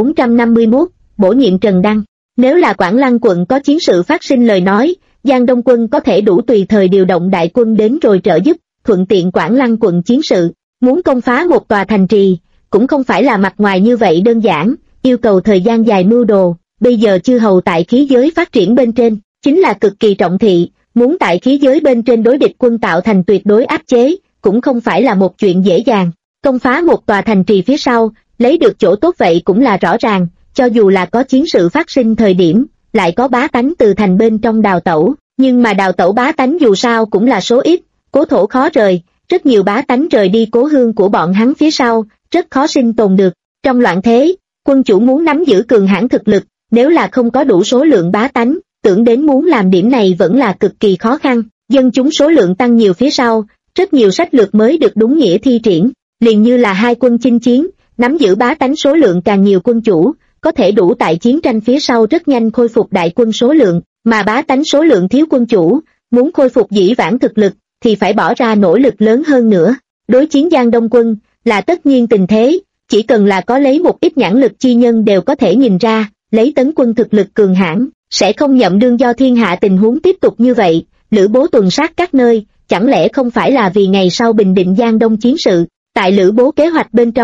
3451, bổ nhiệm Trần Đăng. Nếu là Quảng Lăng quận có chiến sự phát sinh lời nói, Giang Đông quân có thể đủ tùy thời điều động đại quân đến rồi trợ giúp, thuận tiện Quảng Lăng quận chiến sự. Muốn công phá một tòa thành trì, cũng không phải là mặt ngoài như vậy đơn giản, yêu cầu thời gian dài mưu đồ. Bây giờ chư hầu tại khí giới phát triển bên trên, chính là cực kỳ trọng thị, muốn tại khí giới bên trên đối địch quân tạo thành tuyệt đối áp chế, cũng không phải là một chuyện dễ dàng. Công phá một tòa thành trì phía sau, lấy được chỗ tốt vậy cũng là rõ ràng, cho dù là có chiến sự phát sinh thời điểm, lại có bá tánh từ thành bên trong đào tẩu, nhưng mà đào tẩu bá tánh dù sao cũng là số ít, cố thổ khó rời, rất nhiều bá tánh rời đi cố hương của bọn hắn phía sau, rất khó sinh tồn được. Trong loạn thế, quân chủ muốn nắm giữ cường hãn thực lực, nếu là không có đủ số lượng bá tánh, tưởng đến muốn làm điểm này vẫn là cực kỳ khó khăn. Dân chúng số lượng tăng nhiều phía sau, rất nhiều sách lược mới được đúng nghĩa thi triển, liền như là hai quân chinh chiến, nắm giữ bá tánh số lượng càng nhiều quân chủ, có thể đủ tại chiến tranh phía sau rất nhanh khôi phục đại quân số lượng, mà bá tánh số lượng thiếu quân chủ, muốn khôi phục dĩ vãng thực lực, thì phải bỏ ra nỗ lực lớn hơn nữa. Đối chiến Giang Đông quân, là tất nhiên tình thế, chỉ cần là có lấy một ít nhãn lực chi nhân đều có thể nhìn ra, lấy Tấn quân thực lực cường hãn, sẽ không nhậm đương do thiên hạ tình huống tiếp tục như vậy. Lữ Bố tuần sát các nơi, chẳng lẽ không phải là vì ngày sau bình định Giang Đông chiến sự? Tại Lữ Bố kế hoạch bên trong,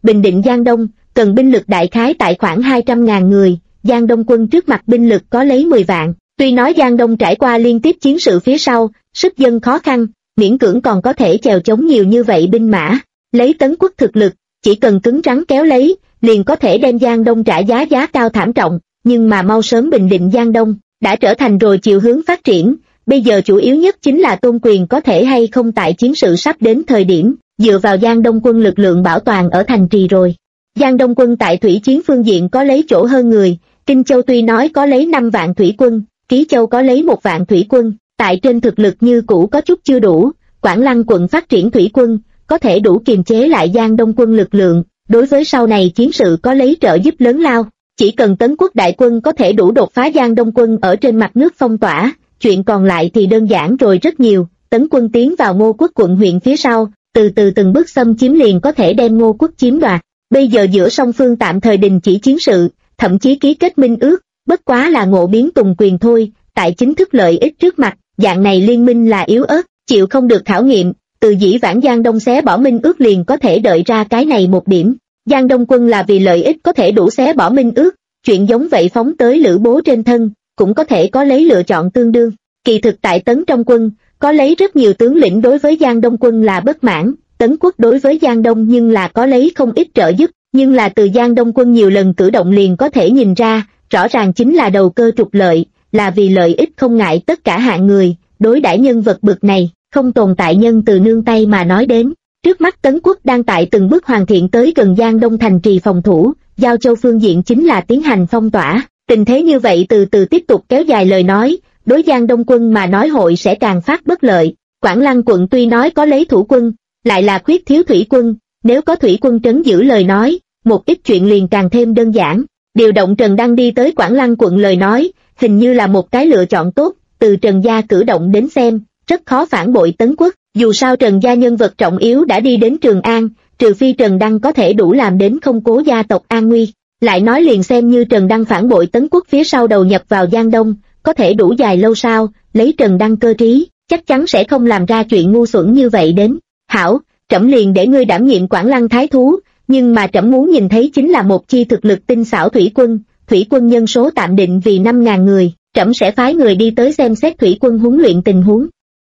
bình định Giang Đông, cần binh lực đại khái tại khoảng 200.000 người, Giang Đông quân trước mặt binh lực có lấy 10 vạn. Tuy nói Giang Đông trải qua liên tiếp chiến sự phía sau, sức dân khó khăn, miễn cưỡng còn có thể chèo chống nhiều như vậy binh mã. Lấy Tấn Quốc thực lực, chỉ cần cứng rắn kéo lấy, liền có thể đem Giang Đông trả giá cao thảm trọng, nhưng mà mau sớm bình định Giang Đông, đã trở thành rồi chiều hướng phát triển. Bây giờ chủ yếu nhất chính là Tôn Quyền có thể hay không tại chiến sự sắp đến thời điểm, dựa vào Giang Đông quân lực lượng bảo toàn ở thành trì rồi. Giang Đông quân tại thủy chiến phương diện có lấy chỗ hơn người, Kinh Châu tuy nói có lấy 5 vạn thủy quân, Ký Châu có lấy 1 vạn thủy quân, tại trên thực lực như cũ có chút chưa đủ, Quảng Lăng quận phát triển thủy quân, có thể đủ kiềm chế lại Giang Đông quân lực lượng, đối với sau này chiến sự có lấy trợ giúp lớn lao. Chỉ cần Tấn Quốc đại quân có thể đủ đột phá Giang Đông quân ở trên mặt nước phong tỏa, chuyện còn lại thì đơn giản rồi rất nhiều. Tấn quân tiến vào Ngô Quốc quận huyện phía sau, từ từ từng bước xâm chiếm liền có thể đem Ngô Quốc chiếm đoạt. Bây giờ giữa song phương tạm thời đình chỉ chiến sự, thậm chí ký kết minh ước, bất quá là ngộ biến tùng quyền thôi. Tại chính thức lợi ích trước mặt, dạng này liên minh là yếu ớt, chịu không được khảo nghiệm. Từ dĩ vãng Giang Đông xé bỏ minh ước liền có thể đợi ra cái này một điểm. Giang Đông quân là vì lợi ích có thể đủ xé bỏ minh ước, chuyện giống vậy phóng tới Lữ Bố trên thân, cũng có thể có lấy lựa chọn tương đương. Kỳ thực tại Tấn trong quân, có lấy rất nhiều tướng lĩnh đối với Giang Đông quân là bất mãn, Tấn Quốc đối với Giang Đông nhưng là có lấy không ít trợ giúp, nhưng là từ Giang Đông quân nhiều lần cử động liền có thể nhìn ra, rõ ràng chính là đầu cơ trục lợi, là vì lợi ích không ngại tất cả hạng người, đối đãi nhân vật bực này, không tồn tại nhân từ nương tay mà nói đến. Trước mắt Tấn Quốc đang tại từng bước hoàn thiện tới gần Giang Đông thành trì phòng thủ, Giao Châu phương diện chính là tiến hành phong tỏa. Tình thế như vậy từ từ tiếp tục kéo dài lời nói, đối Giang Đông quân mà nói hội sẽ càng phát bất lợi. Quảng Lăng quận tuy nói có lấy thủ quân, lại là khuyết thiếu thủy quân, nếu có thủy quân trấn giữ lời nói, một ít chuyện liền càng thêm đơn giản. Điều động Trần Đăng đi tới Quảng Lăng quận lời nói, hình như là một cái lựa chọn tốt, từ Trần gia cử động đến xem, rất khó phản bội Tấn Quốc. Dù sao Trần gia nhân vật trọng yếu đã đi đến Trường An, trừ phi Trần Đăng có thể đủ làm đến không cố gia tộc an nguy. Lại nói liền xem như Trần Đăng phản bội Tấn Quốc phía sau đầu nhập vào Giang Đông, có thể đủ dài lâu sao, lấy Trần Đăng cơ trí, chắc chắn sẽ không làm ra chuyện ngu xuẩn như vậy đến. Hảo, trẫm liền để ngươi đảm nhiệm Quảng Lăng thái thú, nhưng mà trẫm muốn nhìn thấy chính là một chi thực lực tinh xảo thủy quân nhân số tạm định vì 5.000 người, trẫm sẽ phái người đi tới xem xét thủy quân huấn luyện tình huống.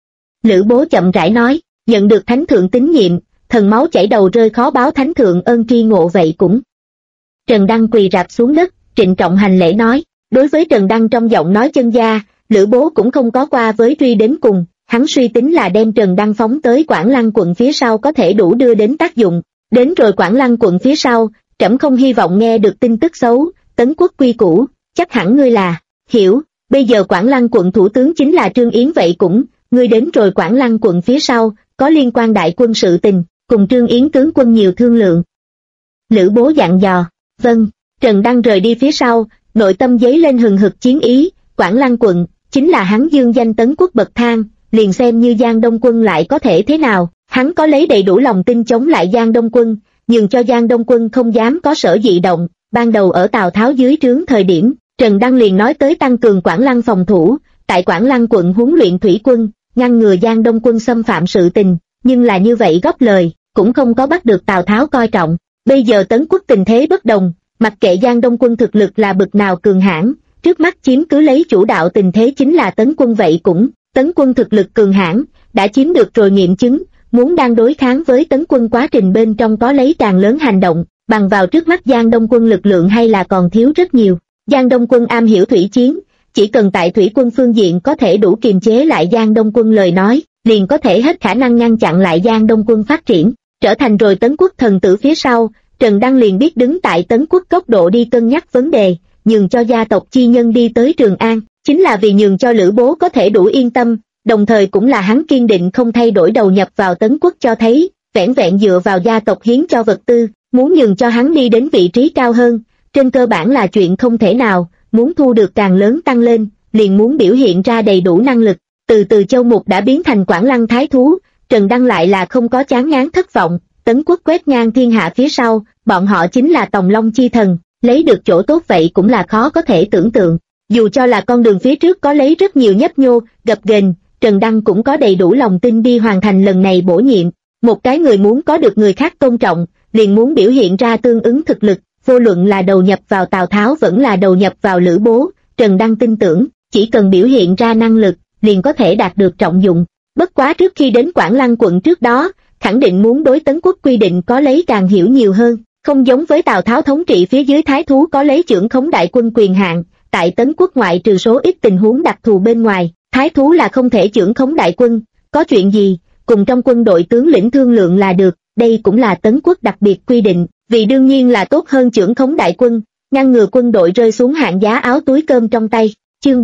Lữ Bố chậm rãi nói, nhận được thánh thượng tín nhiệm, thần máu chảy đầu rơi khó báo thánh thượng ơn tri ngộ vậy cũng. Trần Đăng quỳ rạp xuống đất, trịnh trọng hành lễ nói, đối với Trần Đăng trong giọng nói chân gia, Lữ Bố cũng không có qua với truy đến cùng, hắn suy tính là đem Trần Đăng phóng tới Quảng Lăng quận phía sau có thể đủ đưa đến tác dụng. Đến rồi Quảng Lăng quận phía sau, trẫm không hy vọng nghe được tin tức xấu, Tấn Quốc quy củ, chắc hẳn ngươi là, hiểu, bây giờ Quảng Lăng quận thủ tướng chính là Trương Yến vậy cũng, ngươi đến rồi Quảng Lăng quận phía sau, có liên quan đại quân sự tình, cùng Trương Yến tướng quân nhiều thương lượng. Lữ Bố dặn dò, vâng, Trần Đăng rời đi phía sau, nội tâm dấy lên hừng hực chiến ý, Quảng Lăng quận, chính là hắn dương danh Tấn Quốc bậc thang, liền xem như Giang Đông quân lại có thể thế nào, hắn có lấy đầy đủ lòng tin chống lại Giang Đông quân, nhưng cho Giang Đông quân không dám có sở dị động. Ban đầu ở Tào Tháo dưới trướng thời điểm, Trần Đăng liền nói tới tăng cường Quảng Lăng phòng thủ, tại Quảng Lăng quận huấn luyện thủy quân, ngăn ngừa Giang Đông quân xâm phạm sự tình, nhưng là như vậy góp lời, cũng không có bắt được Tào Tháo coi trọng. Bây giờ Tấn Quốc tình thế bất đồng, mặc kệ Giang Đông quân thực lực là bực nào cường hãn, trước mắt chiếm cứ lấy chủ đạo tình thế chính là Tấn quân vậy cũng, Tấn quân thực lực cường hãn, đã chiếm được rồi nghiệm chứng, muốn đang đối kháng với Tấn quân quá trình bên trong có lấy càng lớn hành động, bằng vào trước mắt Giang Đông quân lực lượng hay là còn thiếu rất nhiều. Giang Đông quân am hiểu thủy chiến, chỉ cần tại thủy quân phương diện có thể đủ kiềm chế lại Giang Đông quân lời nói, liền có thể hết khả năng ngăn chặn lại Giang Đông quân phát triển, trở thành rồi Tấn Quốc thần tử phía sau. Trần Đăng liền biết đứng tại Tấn Quốc góc độ đi cân nhắc vấn đề, nhường cho gia tộc chi nhân đi tới Trường An, chính là vì nhường cho Lữ Bố có thể đủ yên tâm, đồng thời cũng là hắn kiên định không thay đổi đầu nhập vào Tấn Quốc cho thấy, vẻn vẹn dựa vào gia tộc hiến cho vật tư, muốn nhường cho hắn đi đến vị trí cao hơn, trên cơ bản là chuyện không thể nào, muốn thu được càng lớn tăng lên, liền muốn biểu hiện ra đầy đủ năng lực. Từ Châu Mục đã biến thành Quảng Lăng thái thú, Trần Đăng lại là không có chán ngán thất vọng, Tấn Quốc quét ngang thiên hạ phía sau, bọn họ chính là Tòng Long chi thần, lấy được chỗ tốt vậy cũng là khó có thể tưởng tượng. Dù cho là con đường phía trước có lấy rất nhiều nhấp nhô, gập ghềnh, Trần Đăng cũng có đầy đủ lòng tin đi hoàn thành lần này bổ nhiệm. Một cái người muốn có được người khác tôn trọng, liền muốn biểu hiện ra tương ứng thực lực, vô luận là đầu nhập vào Tào Tháo vẫn là đầu nhập vào Lữ Bố, Trần Đăng tin tưởng, chỉ cần biểu hiện ra năng lực, liền có thể đạt được trọng dụng. Bất quá trước khi đến Quảng Lăng quận trước đó, khẳng định muốn đối Tấn Quốc quy định có lấy càng hiểu nhiều hơn, không giống với Tào Tháo thống trị phía dưới thái thú có lấy chưởng khống đại quân quyền hạn, tại Tấn Quốc ngoại trừ số ít tình huống đặc thù bên ngoài, thái thú là không thể chưởng khống đại quân, có chuyện gì, cùng trong quân đội tướng lĩnh thương lượng là được, đây cũng là Tấn Quốc đặc biệt quy định, vì đương nhiên là tốt hơn chưởng khống đại quân, ngăn ngừa quân đội rơi xuống hạng giá áo túi cơm trong tay. Chương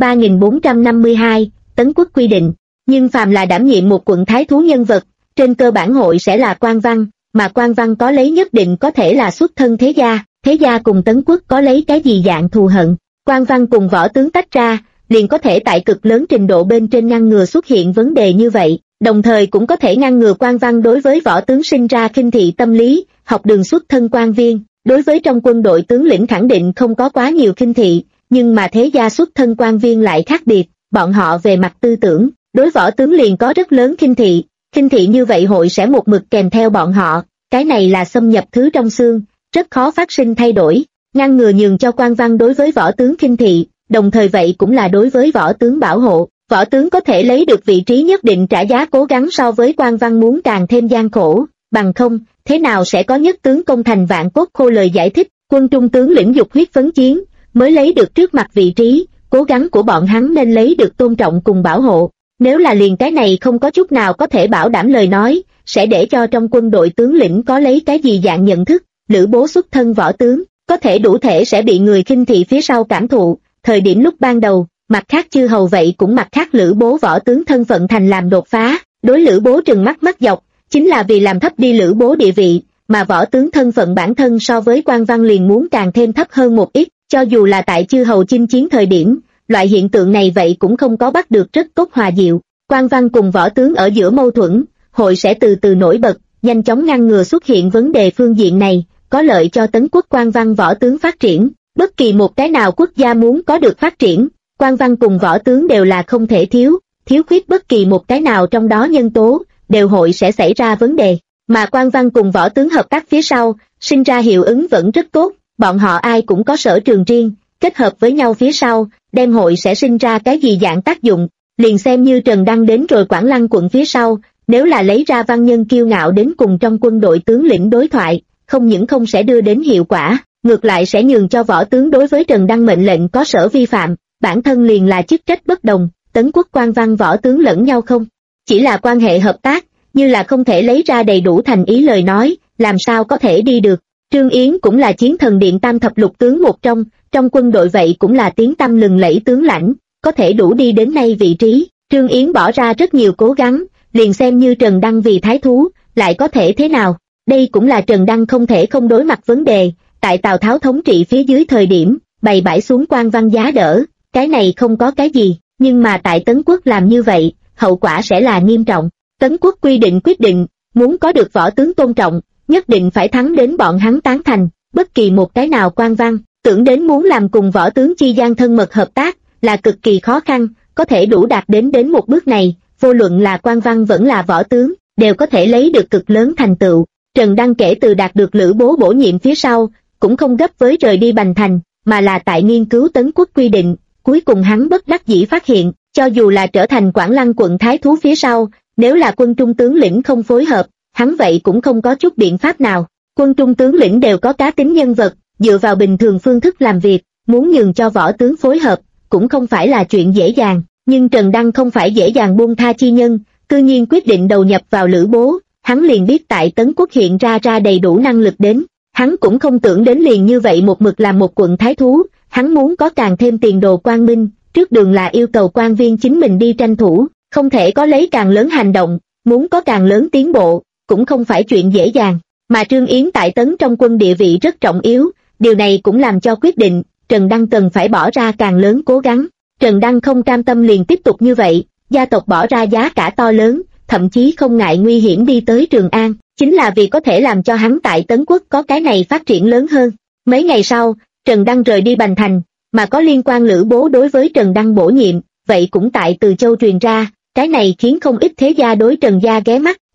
3452, Tấn Quốc quy định, nhưng phàm là đảm nhiệm một quận thái thú nhân vật, trên cơ bản hội sẽ là quan văn, mà quan văn có lấy nhất định có thể là xuất thân thế gia cùng Tấn Quốc có lấy cái gì dạng thù hận, quan văn cùng võ tướng tách ra, liền có thể tại cực lớn trình độ bên trên ngăn ngừa xuất hiện vấn đề như vậy, đồng thời cũng có thể ngăn ngừa quan văn đối với võ tướng sinh ra khinh thị tâm lý, học đường xuất thân quan viên, đối với trong quân đội tướng lĩnh khẳng định không có quá nhiều khinh thị, nhưng mà thế gia xuất thân quan viên lại khác biệt, bọn họ về mặt tư tưởng, đối võ tướng liền có rất lớn khinh thị như vậy hội sẽ một mực kèm theo bọn họ, cái này là xâm nhập thứ trong xương, rất khó phát sinh thay đổi, ngăn ngừa nhường cho quan văn đối với võ tướng khinh thị, đồng thời vậy cũng là đối với võ tướng bảo hộ, võ tướng có thể lấy được vị trí nhất định trả giá cố gắng so với quan văn muốn càng thêm gian khổ, bằng không, thế nào sẽ có nhất tướng công thành vạn cốt khô lời giải thích, quân trung tướng lĩnh dục huyết phấn chiến, mới lấy được trước mặt vị trí, cố gắng của bọn hắn nên lấy được tôn trọng cùng bảo hộ. Nếu là liền cái này không có chút nào có thể bảo đảm lời nói, sẽ để cho trong quân đội tướng lĩnh có lấy cái gì dạng nhận thức, Lữ Bố xuất thân võ tướng, có thể đủ thể sẽ bị người khinh thị phía sau cảm thụ, thời điểm lúc ban đầu, mặt khác chư hầu vậy cũng mặt khác Lữ Bố võ tướng thân phận thành làm đột phá, đối Lữ Bố trừng mắt mắt dọc, chính là vì làm thấp đi Lữ Bố địa vị, mà võ tướng thân phận bản thân so với quan văn liền muốn càng thêm thấp hơn một ít, cho dù là tại chư hầu chinh chiến thời điểm. Loại hiện tượng này vậy cũng không có bắt được rất tốt hòa diệu, quan văn cùng võ tướng ở giữa mâu thuẫn, hội sẽ từ từ nổi bật, nhanh chóng ngăn ngừa xuất hiện vấn đề phương diện này, có lợi cho Tấn Quốc quan văn võ tướng phát triển, bất kỳ một cái nào quốc gia muốn có được phát triển, quan văn cùng võ tướng đều là không thể thiếu khuyết bất kỳ một cái nào trong đó nhân tố, đều hội sẽ xảy ra vấn đề, mà quan văn cùng võ tướng hợp tác phía sau, sinh ra hiệu ứng vẫn rất tốt, bọn họ ai cũng có sở trường riêng, kết hợp với nhau phía sau, đem hội sẽ sinh ra cái gì dạng tác dụng, liền xem như Trần Đăng đến rồi Quảng Lăng quận phía sau, nếu là lấy ra văn nhân kiêu ngạo đến cùng trong quân đội tướng lĩnh đối thoại, không những không sẽ đưa đến hiệu quả, ngược lại sẽ nhường cho võ tướng đối với Trần Đăng mệnh lệnh có sở vi phạm, bản thân liền là chức trách bất đồng, Tấn Quốc quan văn võ tướng lẫn nhau không, chỉ là quan hệ hợp tác, như là không thể lấy ra đầy đủ thành ý lời nói, làm sao có thể đi được. Trương Yến cũng là chiến thần điện tam thập lục tướng một trong quân đội vậy cũng là tiếng tăm lừng lẫy tướng lãnh, có thể đủ đi đến nay vị trí, Trương Yến bỏ ra rất nhiều cố gắng, liền xem như Trần Đăng vì thái thú, lại có thể thế nào, đây cũng là Trần Đăng không thể không đối mặt vấn đề, tại Tào Tháo thống trị phía dưới thời điểm, bày bãi xuống quan văn giá đỡ, cái này không có cái gì, nhưng mà tại Tấn Quốc làm như vậy, hậu quả sẽ là nghiêm trọng, Tấn Quốc quyết định, muốn có được võ tướng tôn trọng, nhất định phải thắng đến bọn hắn tán thành, bất kỳ một cái nào quan văn, tưởng đến muốn làm cùng võ tướng chi gian thân mật hợp tác, là cực kỳ khó khăn, có thể đủ đạt đến một bước này, vô luận là quan văn vẫn là võ tướng, đều có thể lấy được cực lớn thành tựu. Trần Đăng kể từ đạt được Lữ Bố bổ nhiệm phía sau, cũng không gấp với rời đi Bành Thành, mà là tại nghiên cứu Tấn Quốc quy định, cuối cùng hắn bất đắc dĩ phát hiện, cho dù là trở thành Quảng Lăng quận thái thú phía sau, nếu là quân trung tướng lĩnh không phối hợp, hắn vậy cũng không có chút biện pháp nào. Quân trung tướng lĩnh đều có cá tính nhân vật, dựa vào bình thường phương thức làm việc, muốn nhường cho võ tướng phối hợp, cũng không phải là chuyện dễ dàng, nhưng Trần Đăng không phải dễ dàng buông tha chi nhân, cư nhiên quyết định đầu nhập vào Lữ Bố, hắn liền biết tại Tấn Quốc hiện ra đầy đủ năng lực đến, hắn cũng không tưởng đến liền như vậy một mực làm một quận thái thú, hắn muốn có càng thêm tiền đồ quang minh, trước đường là yêu cầu quan viên chính mình đi tranh thủ, không thể có lấy càng lớn hành động, muốn có càng lớn tiến bộ, cũng không phải chuyện dễ dàng, mà Trương Yến tại Tấn trong quân địa vị rất trọng yếu, điều này cũng làm cho quyết định, Trần Đăng cần phải bỏ ra càng lớn cố gắng. Trần Đăng không cam tâm liền tiếp tục như vậy, gia tộc bỏ ra giá cả to lớn, thậm chí không ngại nguy hiểm đi tới Trường An, chính là vì có thể làm cho hắn tại Tấn Quốc có cái này phát triển lớn hơn. Mấy ngày sau, Trần Đăng rời đi Bành Thành, mà có liên quan Lữ Bố đối với Trần Đăng bổ nhiệm, vậy cũng tại Từ Châu truyền ra, cái này khiến không ít thế gia đối Trần gia ghé mắt,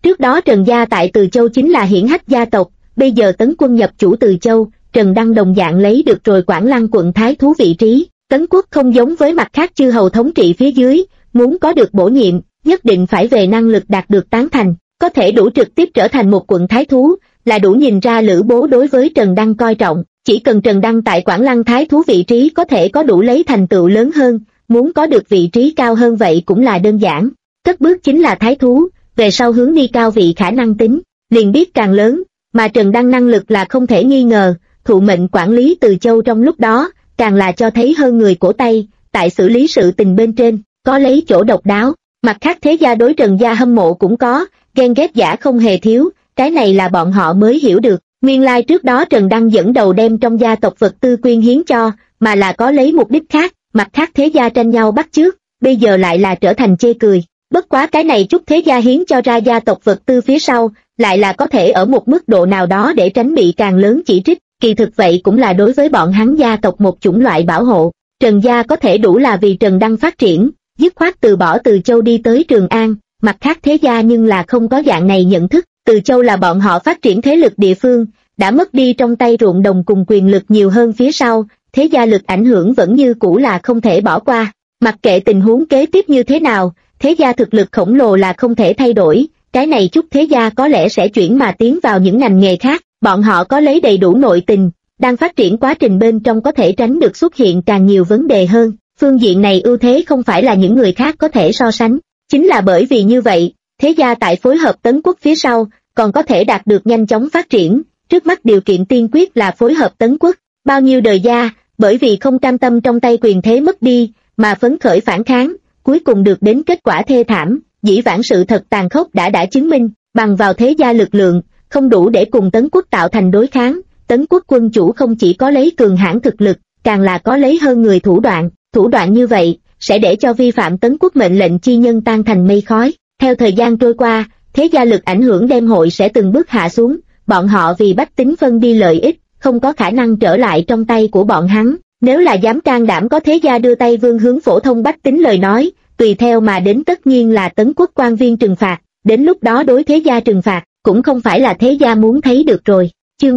Trước đó Trần gia tại Từ Châu chính là hiển hách gia tộc, bây giờ Tấn Quân nhập chủ Từ Châu, Trần Đăng đồng dạng lấy được rồi Quảng Lăng quận thái thú vị trí. Tấn Quốc không giống với mặt khác chư hầu thống trị phía dưới, muốn có được bổ nhiệm, nhất định phải về năng lực đạt được tán thành, có thể đủ trực tiếp trở thành một quận thái thú, là đủ nhìn ra Lữ Bố đối với Trần Đăng coi trọng. Chỉ cần Trần Đăng tại Quảng Lăng thái thú vị trí có thể có đủ lấy thành tựu lớn hơn, muốn có được vị trí cao hơn vậy cũng là đơn giản. Cất bước chính là thái thú, về sau hướng đi cao vị khả năng tính, liền biết càng lớn, mà Trần Đăng năng lực là không thể nghi ngờ, thụ mệnh quản lý Từ Châu trong lúc đó, càng là cho thấy hơn người cổ Tây, tại xử lý sự tình bên trên, có lấy chỗ độc đáo. Mặt khác thế gia đối Trần gia hâm mộ cũng có, ghen ghét giả không hề thiếu, cái này là bọn họ mới hiểu được. Nguyên lai trước đó Trần Đăng dẫn đầu đem trong gia tộc vật tư quyên hiến cho, mà là có lấy mục đích khác, mặt khác thế gia tranh nhau bắt chước, bây giờ lại là trở thành chê cười. Bất quá cái này chút thế gia hiến cho ra gia tộc vật tư phía sau, lại là có thể ở một mức độ nào đó để tránh bị càng lớn chỉ trích, kỳ thực vậy cũng là đối với bọn hắn gia tộc một chủng loại bảo hộ. Trần gia có thể đủ là vì Trần Đăng phát triển, dứt khoát từ bỏ Từ Châu đi tới Trường An, mặt khác thế gia nhưng là không có dạng này nhận thức, Từ Châu là bọn họ phát triển thế lực địa phương, đã mất đi trong tay ruộng đồng cùng quyền lực nhiều hơn phía sau, thế gia lực ảnh hưởng vẫn như cũ là không thể bỏ qua. Mặc kệ tình huống kế tiếp như thế nào, thế gia thực lực khổng lồ là không thể thay đổi, cái này chút thế gia có lẽ sẽ chuyển mà tiến vào những ngành nghề khác, bọn họ có lấy đầy đủ nội tình, đang phát triển quá trình bên trong có thể tránh được xuất hiện càng nhiều vấn đề hơn, phương diện này ưu thế không phải là những người khác có thể so sánh, chính là bởi vì như vậy, thế gia tại phối hợp Tấn Quốc phía sau, còn có thể đạt được nhanh chóng phát triển, trước mắt điều kiện tiên quyết là phối hợp Tấn Quốc, bao nhiêu đời gia, bởi vì không cam tâm trong tay quyền thế mất đi, mà phấn khởi phản kháng, cuối cùng được đến kết quả thê thảm, dĩ vãng sự thật tàn khốc đã chứng minh, bằng vào thế gia lực lượng, không đủ để cùng Tấn Quốc tạo thành đối kháng, Tấn Quốc quân chủ không chỉ có lấy cường hãn thực lực, càng là có lấy hơn người thủ đoạn như vậy, sẽ để cho vi phạm Tấn Quốc mệnh lệnh chi nhân tan thành mây khói. Theo thời gian trôi qua, thế gia lực ảnh hưởng đem hội sẽ từng bước hạ xuống, bọn họ vì bách tính phân đi lợi ích, không có khả năng trở lại trong tay của bọn hắn. Nếu là dám can đảm có thế gia đưa tay vươn hướng phổ thông bách tính lời nói, tùy theo mà đến tất nhiên là Tấn Quốc quan viên trừng phạt, đến lúc đó đối thế gia trừng phạt, cũng không phải là thế gia muốn thấy được rồi. Chương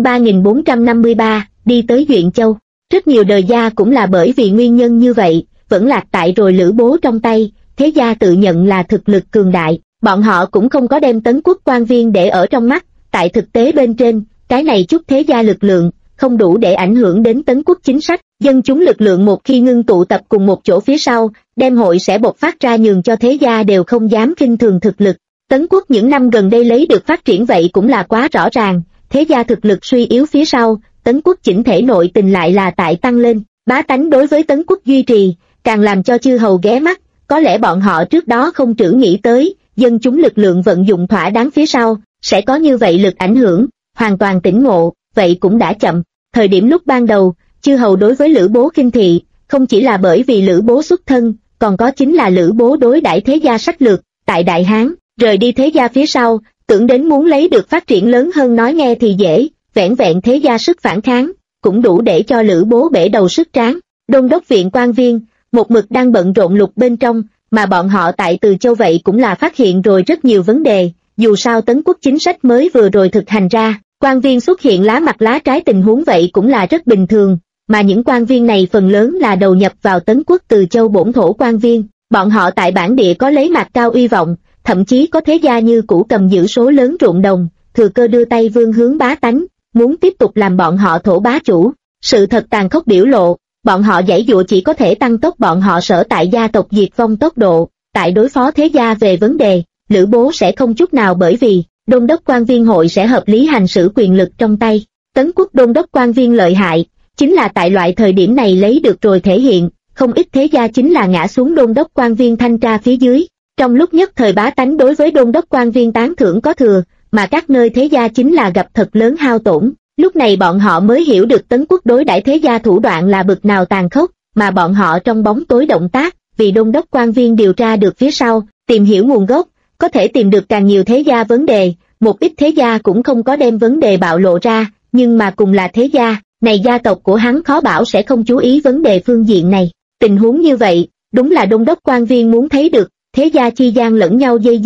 3453, đi tới Duyện Châu. Rất nhiều đời gia cũng là bởi vì nguyên nhân như vậy, vẫn lạc tại rồi Lữ Bố trong tay, thế gia tự nhận là thực lực cường đại, bọn họ cũng không có đem Tấn Quốc quan viên để ở trong mắt, tại thực tế bên trên, cái này chút thế gia lực lượng, không đủ để ảnh hưởng đến Tấn Quốc chính sách, dân chúng lực lượng một khi ngưng tụ tập cùng một chỗ phía sau, đem hội sẽ bộc phát ra nhường cho thế gia đều không dám khinh thường thực lực. Tấn Quốc những năm gần đây lấy được phát triển vậy cũng là quá rõ ràng, thế gia thực lực suy yếu phía sau, Tấn Quốc chỉnh thể nội tình lại là tại tăng lên, bá tánh đối với Tấn Quốc duy trì, càng làm cho chư hầu ghé mắt, có lẽ bọn họ trước đó không trữ nghĩ tới, dân chúng lực lượng vận dụng thỏa đáng phía sau, sẽ có như vậy lực ảnh hưởng, hoàn toàn tỉnh ngộ, vậy cũng đã chậm. Thời điểm lúc ban đầu, chư hầu đối với Lữ Bố khinh thị, không chỉ là bởi vì Lữ Bố xuất thân, còn có chính là Lữ Bố đối đãi thế gia sách lược, tại Đại Hán, rời đi thế gia phía sau, tưởng đến muốn lấy được phát triển lớn hơn nói nghe thì dễ, vẻn vẹn thế gia sức phản kháng, cũng đủ để cho Lữ Bố bể đầu sức tráng. Đôn đốc viện quan viên, một mực đang bận rộn lục bên trong, mà bọn họ tại Từ Châu vậy cũng là phát hiện rồi rất nhiều vấn đề, dù sao Tấn Quốc chính sách mới vừa rồi thực hành ra, quan viên xuất hiện lá mặt lá trái tình huống vậy cũng là rất bình thường, mà những quan viên này phần lớn là đầu nhập vào Tấn Quốc Từ Châu bổn thổ quan viên, bọn họ tại bản địa có lấy mặt cao uy vọng, thậm chí có thế gia như cũ cầm giữ số lớn ruộng đồng, thừa cơ đưa tay vươn hướng bá tánh, muốn tiếp tục làm bọn họ thổ bá chủ. Sự thật tàn khốc biểu lộ, bọn họ giãy dụa chỉ có thể tăng tốc bọn họ sở tại gia tộc diệt vong tốc độ, tại đối phó thế gia về vấn đề, Lữ Bố sẽ không chút nào bởi vì đôn đốc quan viên hội sẽ hợp lý hành xử quyền lực trong tay. Tấn Quốc đôn đốc quan viên lợi hại, chính là tại loại thời điểm này lấy được rồi thể hiện, không ít thế gia chính là ngã xuống đôn đốc quan viên thanh tra phía dưới. Trong lúc nhất thời bá tánh đối với đôn đốc quan viên tán thưởng có thừa, mà các nơi thế gia chính là gặp thật lớn hao tổn. Lúc này bọn họ mới hiểu được Tấn Quốc đối đãi thế gia thủ đoạn là bực nào tàn khốc, mà bọn họ trong bóng tối động tác, vì đôn đốc quan viên điều tra được phía sau, tìm hiểu nguồn gốc, có thể tìm được càng nhiều thế gia vấn đề, một ít thế gia cũng không có đem vấn đề bạo lộ ra, nhưng mà cùng là thế gia, này gia tộc của hắn khó bảo sẽ không chú ý vấn đề phương diện này. Tình huống như vậy, đúng là đôn đốc quan viên muốn thấy được, thế gia chi gian lẫn nhau dây dưa,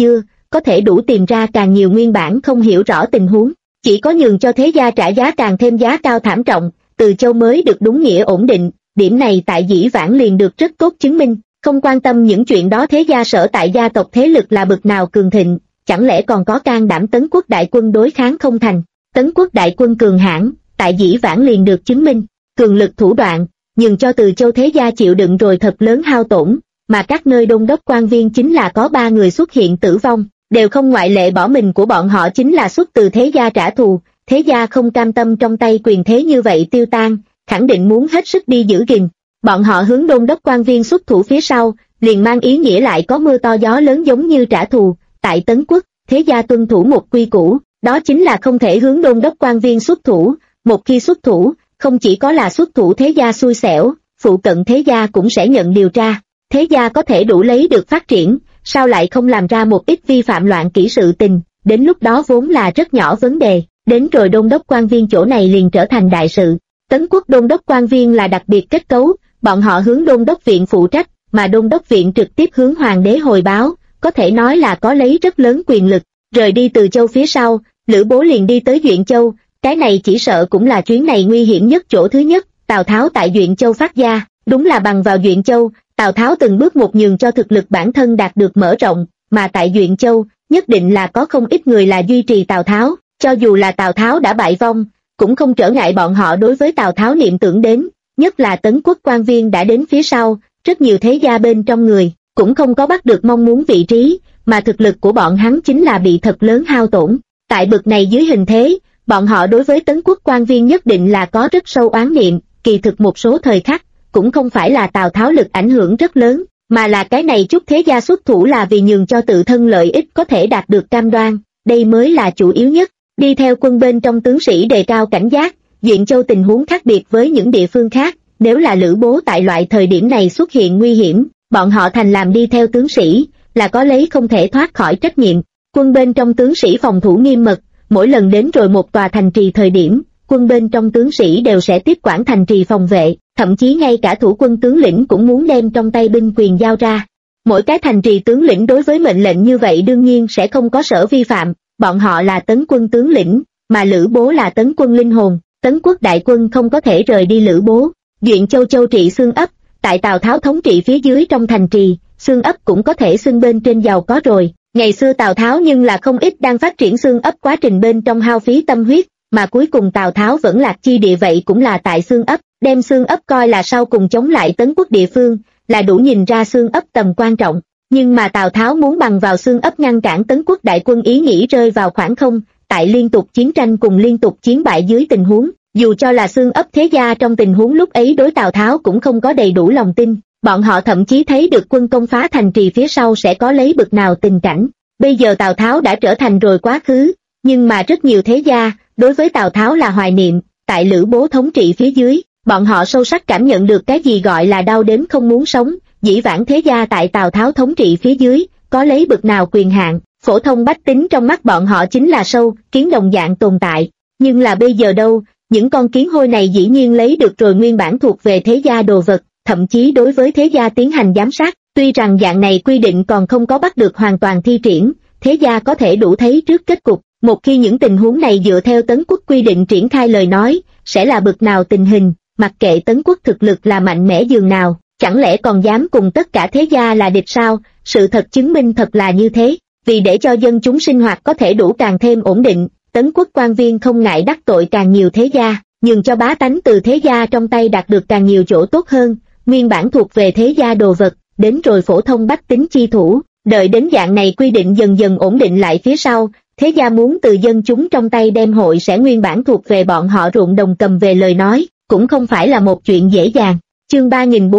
có thể đủ tìm ra càng nhiều nguyên bản không hiểu rõ tình huống. Chỉ có nhường cho thế gia trả giá càng thêm giá cao thảm trọng, Từ Châu mới được đúng nghĩa ổn định. Điểm này tại Dĩ Vãng liền được rất tốt chứng minh. Không quan tâm những chuyện đó, thế gia sở tại gia tộc thế lực là bực nào cường thịnh, chẳng lẽ còn có can đảm Tấn Quốc đại quân đối kháng không thành. Tấn Quốc đại quân cường hãn, tại Dĩ Vãng liền được chứng minh. Cường lực thủ đoạn, nhưng cho Từ Châu thế gia chịu đựng rồi thật lớn hao tổn, mà các nơi đôn đốc quan viên chính là có 3 người xuất hiện tử vong, đều không ngoại lệ. Bỏ mình của bọn họ chính là xuất từ thế gia trả thù. Thế gia không cam tâm trong tay quyền thế như vậy tiêu tan, khẳng định muốn hết sức đi giữ gìn. Bọn họ hướng đôn đốc quan viên xuất thủ phía sau, liền mang ý nghĩa lại có mưa to gió lớn giống như trả thù. Tại Tấn Quốc, thế gia tuân thủ một quy củ, đó chính là không thể hướng đôn đốc quan viên xuất thủ. Một khi xuất thủ, không chỉ có là xuất thủ thế gia xui xẻo, phụ cận thế gia cũng sẽ nhận điều tra. Thế gia có thể đủ lấy được phát triển, sao lại không làm ra một ít vi phạm loạn kỹ sự tình, đến lúc đó vốn là rất nhỏ vấn đề, đến rồi đôn đốc quan viên chỗ này liền trở thành đại sự. Tấn Quốc đôn đốc quan viên là đặc biệt kết cấu, bọn họ hướng đôn đốc viện phụ trách, mà đôn đốc viện trực tiếp hướng hoàng đế hồi báo, có thể nói là có lấy rất lớn quyền lực. Rời đi Từ Châu phía sau, Lữ Bố liền đi tới Duyện Châu, cái này chỉ sợ cũng là chuyến này nguy hiểm nhất chỗ thứ nhất. Tào Tháo tại Duyện Châu phát gia, đúng là bằng vào Duyện Châu, Tào Tháo từng bước một nhường cho thực lực bản thân đạt được mở rộng, mà tại Duyện Châu, nhất định là có không ít người là duy trì Tào Tháo, cho dù là Tào Tháo đã bại vong, cũng không trở ngại bọn họ đối với Tào Tháo niệm tưởng đến, nhất là Tấn Quốc quan viên đã đến phía sau, rất nhiều thế gia bên trong người, cũng không có bắt được mong muốn vị trí, mà thực lực của bọn hắn chính là bị thật lớn hao tổn. Tại bực này dưới hình thế, bọn họ đối với Tấn Quốc quan viên nhất định là có rất sâu oán niệm, kỳ thực một số thời khắc, cũng không phải là Tào Tháo lực ảnh hưởng rất lớn, mà là cái này chút thế gia xuất thủ là vì nhường cho tự thân lợi ích có thể đạt được cam đoan, đây mới là chủ yếu nhất. Đi theo quân bên trong tướng sĩ đề cao cảnh giác, Duyện Châu tình huống khác biệt với những địa phương khác, nếu là Lữ Bố tại loại thời điểm này xuất hiện nguy hiểm, bọn họ thành làm đi theo tướng sĩ, là có lấy không thể thoát khỏi trách nhiệm. Quân bên trong tướng sĩ phòng thủ nghiêm mật, mỗi lần đến rồi một tòa thành trì thời điểm, quân bên trong tướng sĩ đều sẽ tiếp quản thành trì phòng vệ, thậm chí ngay cả thủ quân tướng lĩnh cũng muốn đem trong tay binh quyền giao ra. Mỗi cái thành trì tướng lĩnh đối với mệnh lệnh như vậy đương nhiên sẽ không có sở vi phạm, bọn họ là Tấn quân tướng lĩnh, mà Lữ Bố là Tấn quân linh hồn, Tấn Quốc đại quân không có thể rời đi Lữ Bố. Duyện Châu châu trị xương ấp, tại Tào Tháo thống trị phía dưới trong thành trì, xương ấp cũng có thể xưng bên trên giàu có rồi. Ngày xưa Tào Tháo nhưng là không ít đang phát triển xương ấp quá trình bên trong hao phí tâm huyết, mà cuối cùng Tào Tháo vẫn lạc chi địa vậy cũng là tại xương ấp, đem xương ấp coi là sau cùng chống lại Tấn Quốc địa phương, là đủ nhìn ra xương ấp tầm quan trọng. Nhưng mà Tào Tháo muốn bằng vào xương ấp ngăn cản Tấn Quốc đại quân ý nghĩ rơi vào khoảng không, tại liên tục chiến tranh cùng liên tục chiến bại dưới tình huống, dù cho là xương ấp thế gia trong tình huống lúc ấy đối Tào Tháo cũng không có đầy đủ lòng tin, bọn họ thậm chí thấy được quân công phá thành trì phía sau sẽ có lấy bực nào tình cảnh. Bây giờ Tào Tháo đã trở thành rồi quá khứ, nhưng mà rất nhiều thế gia, đối với Tào Tháo là hoài niệm, tại Lữ Bố thống trị phía dưới, bọn họ sâu sắc cảm nhận được cái gì gọi là đau đến không muốn sống. Dĩ vãng thế gia tại Tào Tháo thống trị phía dưới, có lấy bực nào quyền hạn, phổ thông bách tính trong mắt bọn họ chính là sâu, kiến đồng dạng tồn tại. Nhưng là bây giờ đâu, những con kiến hôi này dĩ nhiên lấy được rồi nguyên bản thuộc về thế gia đồ vật, thậm chí đối với thế gia tiến hành giám sát. Tuy rằng dạng này quy định còn không có bắt được hoàn toàn thi triển, thế gia có thể đủ thấy trước kết cục. Một khi những tình huống này dựa theo Tấn Quốc quy định triển khai lời nói, sẽ là bực nào tình hình, mặc kệ Tấn Quốc thực lực là mạnh mẽ dường nào, chẳng lẽ còn dám cùng tất cả thế gia là địch sao? Sự thật chứng minh thật là như thế. Vì để cho dân chúng sinh hoạt có thể đủ càng thêm ổn định, Tấn Quốc quan viên không ngại đắc tội càng nhiều thế gia, nhường cho bá tánh từ thế gia trong tay đạt được càng nhiều chỗ tốt hơn, nguyên bản thuộc về thế gia đồ vật, đến rồi phổ thông bách tính chi thủ. Đợi đến dạng này quy định dần dần ổn định lại phía sau, thế gia muốn từ dân chúng trong tay đem hội sẽ nguyên bản thuộc về bọn họ ruộng đồng cầm về lời nói, cũng không phải là một chuyện dễ dàng. Chương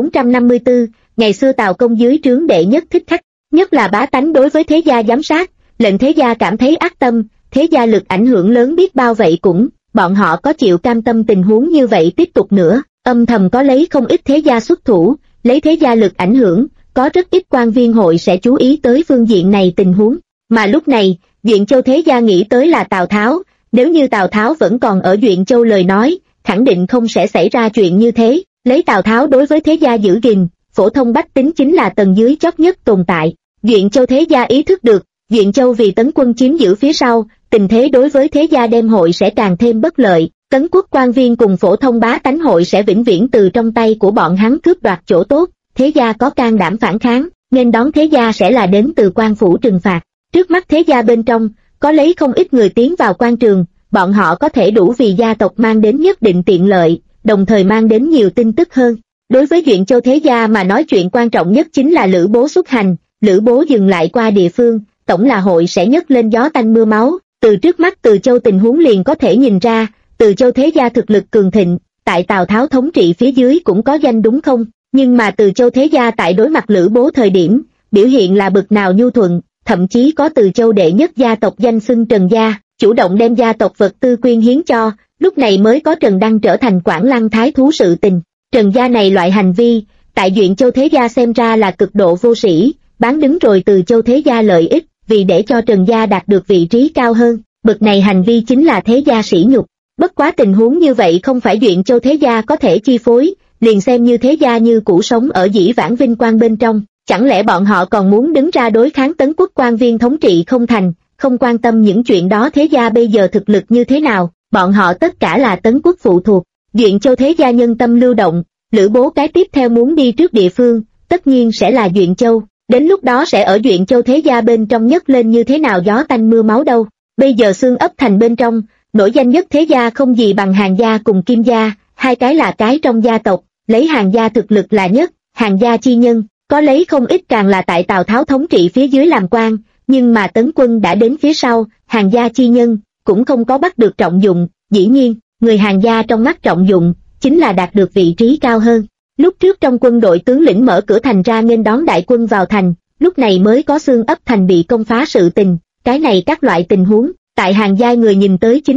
3454, ngày xưa Tào Công dưới trướng đệ nhất thích khách, nhất là bá tánh đối với thế gia giám sát, lệnh thế gia cảm thấy ác tâm, thế gia lực ảnh hưởng lớn biết bao vậy cũng, bọn họ có chịu cam tâm tình huống như vậy tiếp tục nữa, âm thầm có lấy không ít thế gia xuất thủ, lấy thế gia lực ảnh hưởng, có rất ít quan viên hội sẽ chú ý tới phương diện này tình huống, mà lúc này, Duyện Châu thế gia nghĩ tới là Tào Tháo, nếu như Tào Tháo vẫn còn ở Duyện Châu lời nói, khẳng định không sẽ xảy ra chuyện như thế. Lấy Tào Tháo đối với thế gia giữ gìn, phổ thông bách tính chính là tầng dưới chót nhất tồn tại. Duyện Châu thế gia ý thức được, Duyện Châu vì Tấn quân chiếm giữ phía sau, tình thế đối với thế gia đem hội sẽ càng thêm bất lợi, Tấn quốc quan viên cùng phổ thông bá tánh hội sẽ vĩnh viễn từ trong tay của bọn hắn cướp đoạt chỗ tốt, thế gia có can đảm phản kháng, nên đón thế gia sẽ là đến từ quan phủ trừng phạt. Trước mắt thế gia bên trong, có lấy không ít người tiến vào quan trường, bọn họ có thể đủ vì gia tộc mang đến nhất định tiện lợi, đồng thời mang đến nhiều tin tức hơn. Đối với Duyện Châu thế gia mà nói chuyện quan trọng nhất chính là Lữ Bố xuất hành, Lữ Bố dừng lại qua địa phương, tổng là hội sẽ nhấc lên gió tanh mưa máu. Từ trước mắt Từ Châu tình huống liền có thể nhìn ra, Từ Châu thế gia thực lực cường thịnh, tại Tào Tháo thống trị phía dưới cũng có danh đúng không? Nhưng mà Từ Châu thế gia tại đối mặt Lữ Bố thời điểm, biểu hiện là bực nào nhu thuận, thậm chí có Từ Châu đệ nhất gia tộc danh xưng Trần gia, chủ động đem gia tộc vật tư quyên hiến cho, lúc này mới có Trần Đăng trở thành Quảng Lăng thái thú sự tình. Trần gia này loại hành vi, tại Duyện Châu thế gia xem ra là cực độ vô sĩ, bán đứng rồi Từ Châu thế gia lợi ích, vì để cho Trần gia đạt được vị trí cao hơn, bực này hành vi chính là thế gia sỉ nhục. Bất quá tình huống như vậy không phải Duyện Châu thế gia có thể chi phối, liền xem như thế gia như cũ sống ở dĩ vãng vinh quang bên trong, chẳng lẽ bọn họ còn muốn đứng ra đối kháng Tấn quốc quan viên thống trị không thành, không quan tâm những chuyện đó. Thế gia bây giờ thực lực như thế nào, bọn họ tất cả là Tấn quốc phụ thuộc. Duyện Châu thế gia nhân tâm lưu động, Lữ Bố cái tiếp theo muốn đi trước địa phương, tất nhiên sẽ là Duyện Châu, đến lúc đó sẽ ở Duyện Châu thế gia bên trong nhấc lên như thế nào gió tanh mưa máu đâu. Bây giờ Xương Ấp Thành bên trong, nổi danh nhất thế gia không gì bằng Hàn gia cùng Kim gia, hai cái là cái trong gia tộc, lấy Hàn gia thực lực là nhất, Hàn gia chi nhân, có lấy không ít càng là tại Tào Tháo thống trị phía dưới làm quan, nhưng mà Tấn quân đã đến phía sau, Hàn gia chi nhân, cũng không có bắt được trọng dụng, dĩ nhiên, người Hàn gia trong mắt trọng dụng, chính là đạt được vị trí cao hơn. Lúc trước trong quân đội tướng lĩnh mở cửa thành ra nghênh đón đại quân vào thành, lúc này mới có Xương Ấp Thành bị công phá sự tình, cái này các loại tình huống, tại Hàn gia người nhìn tới chính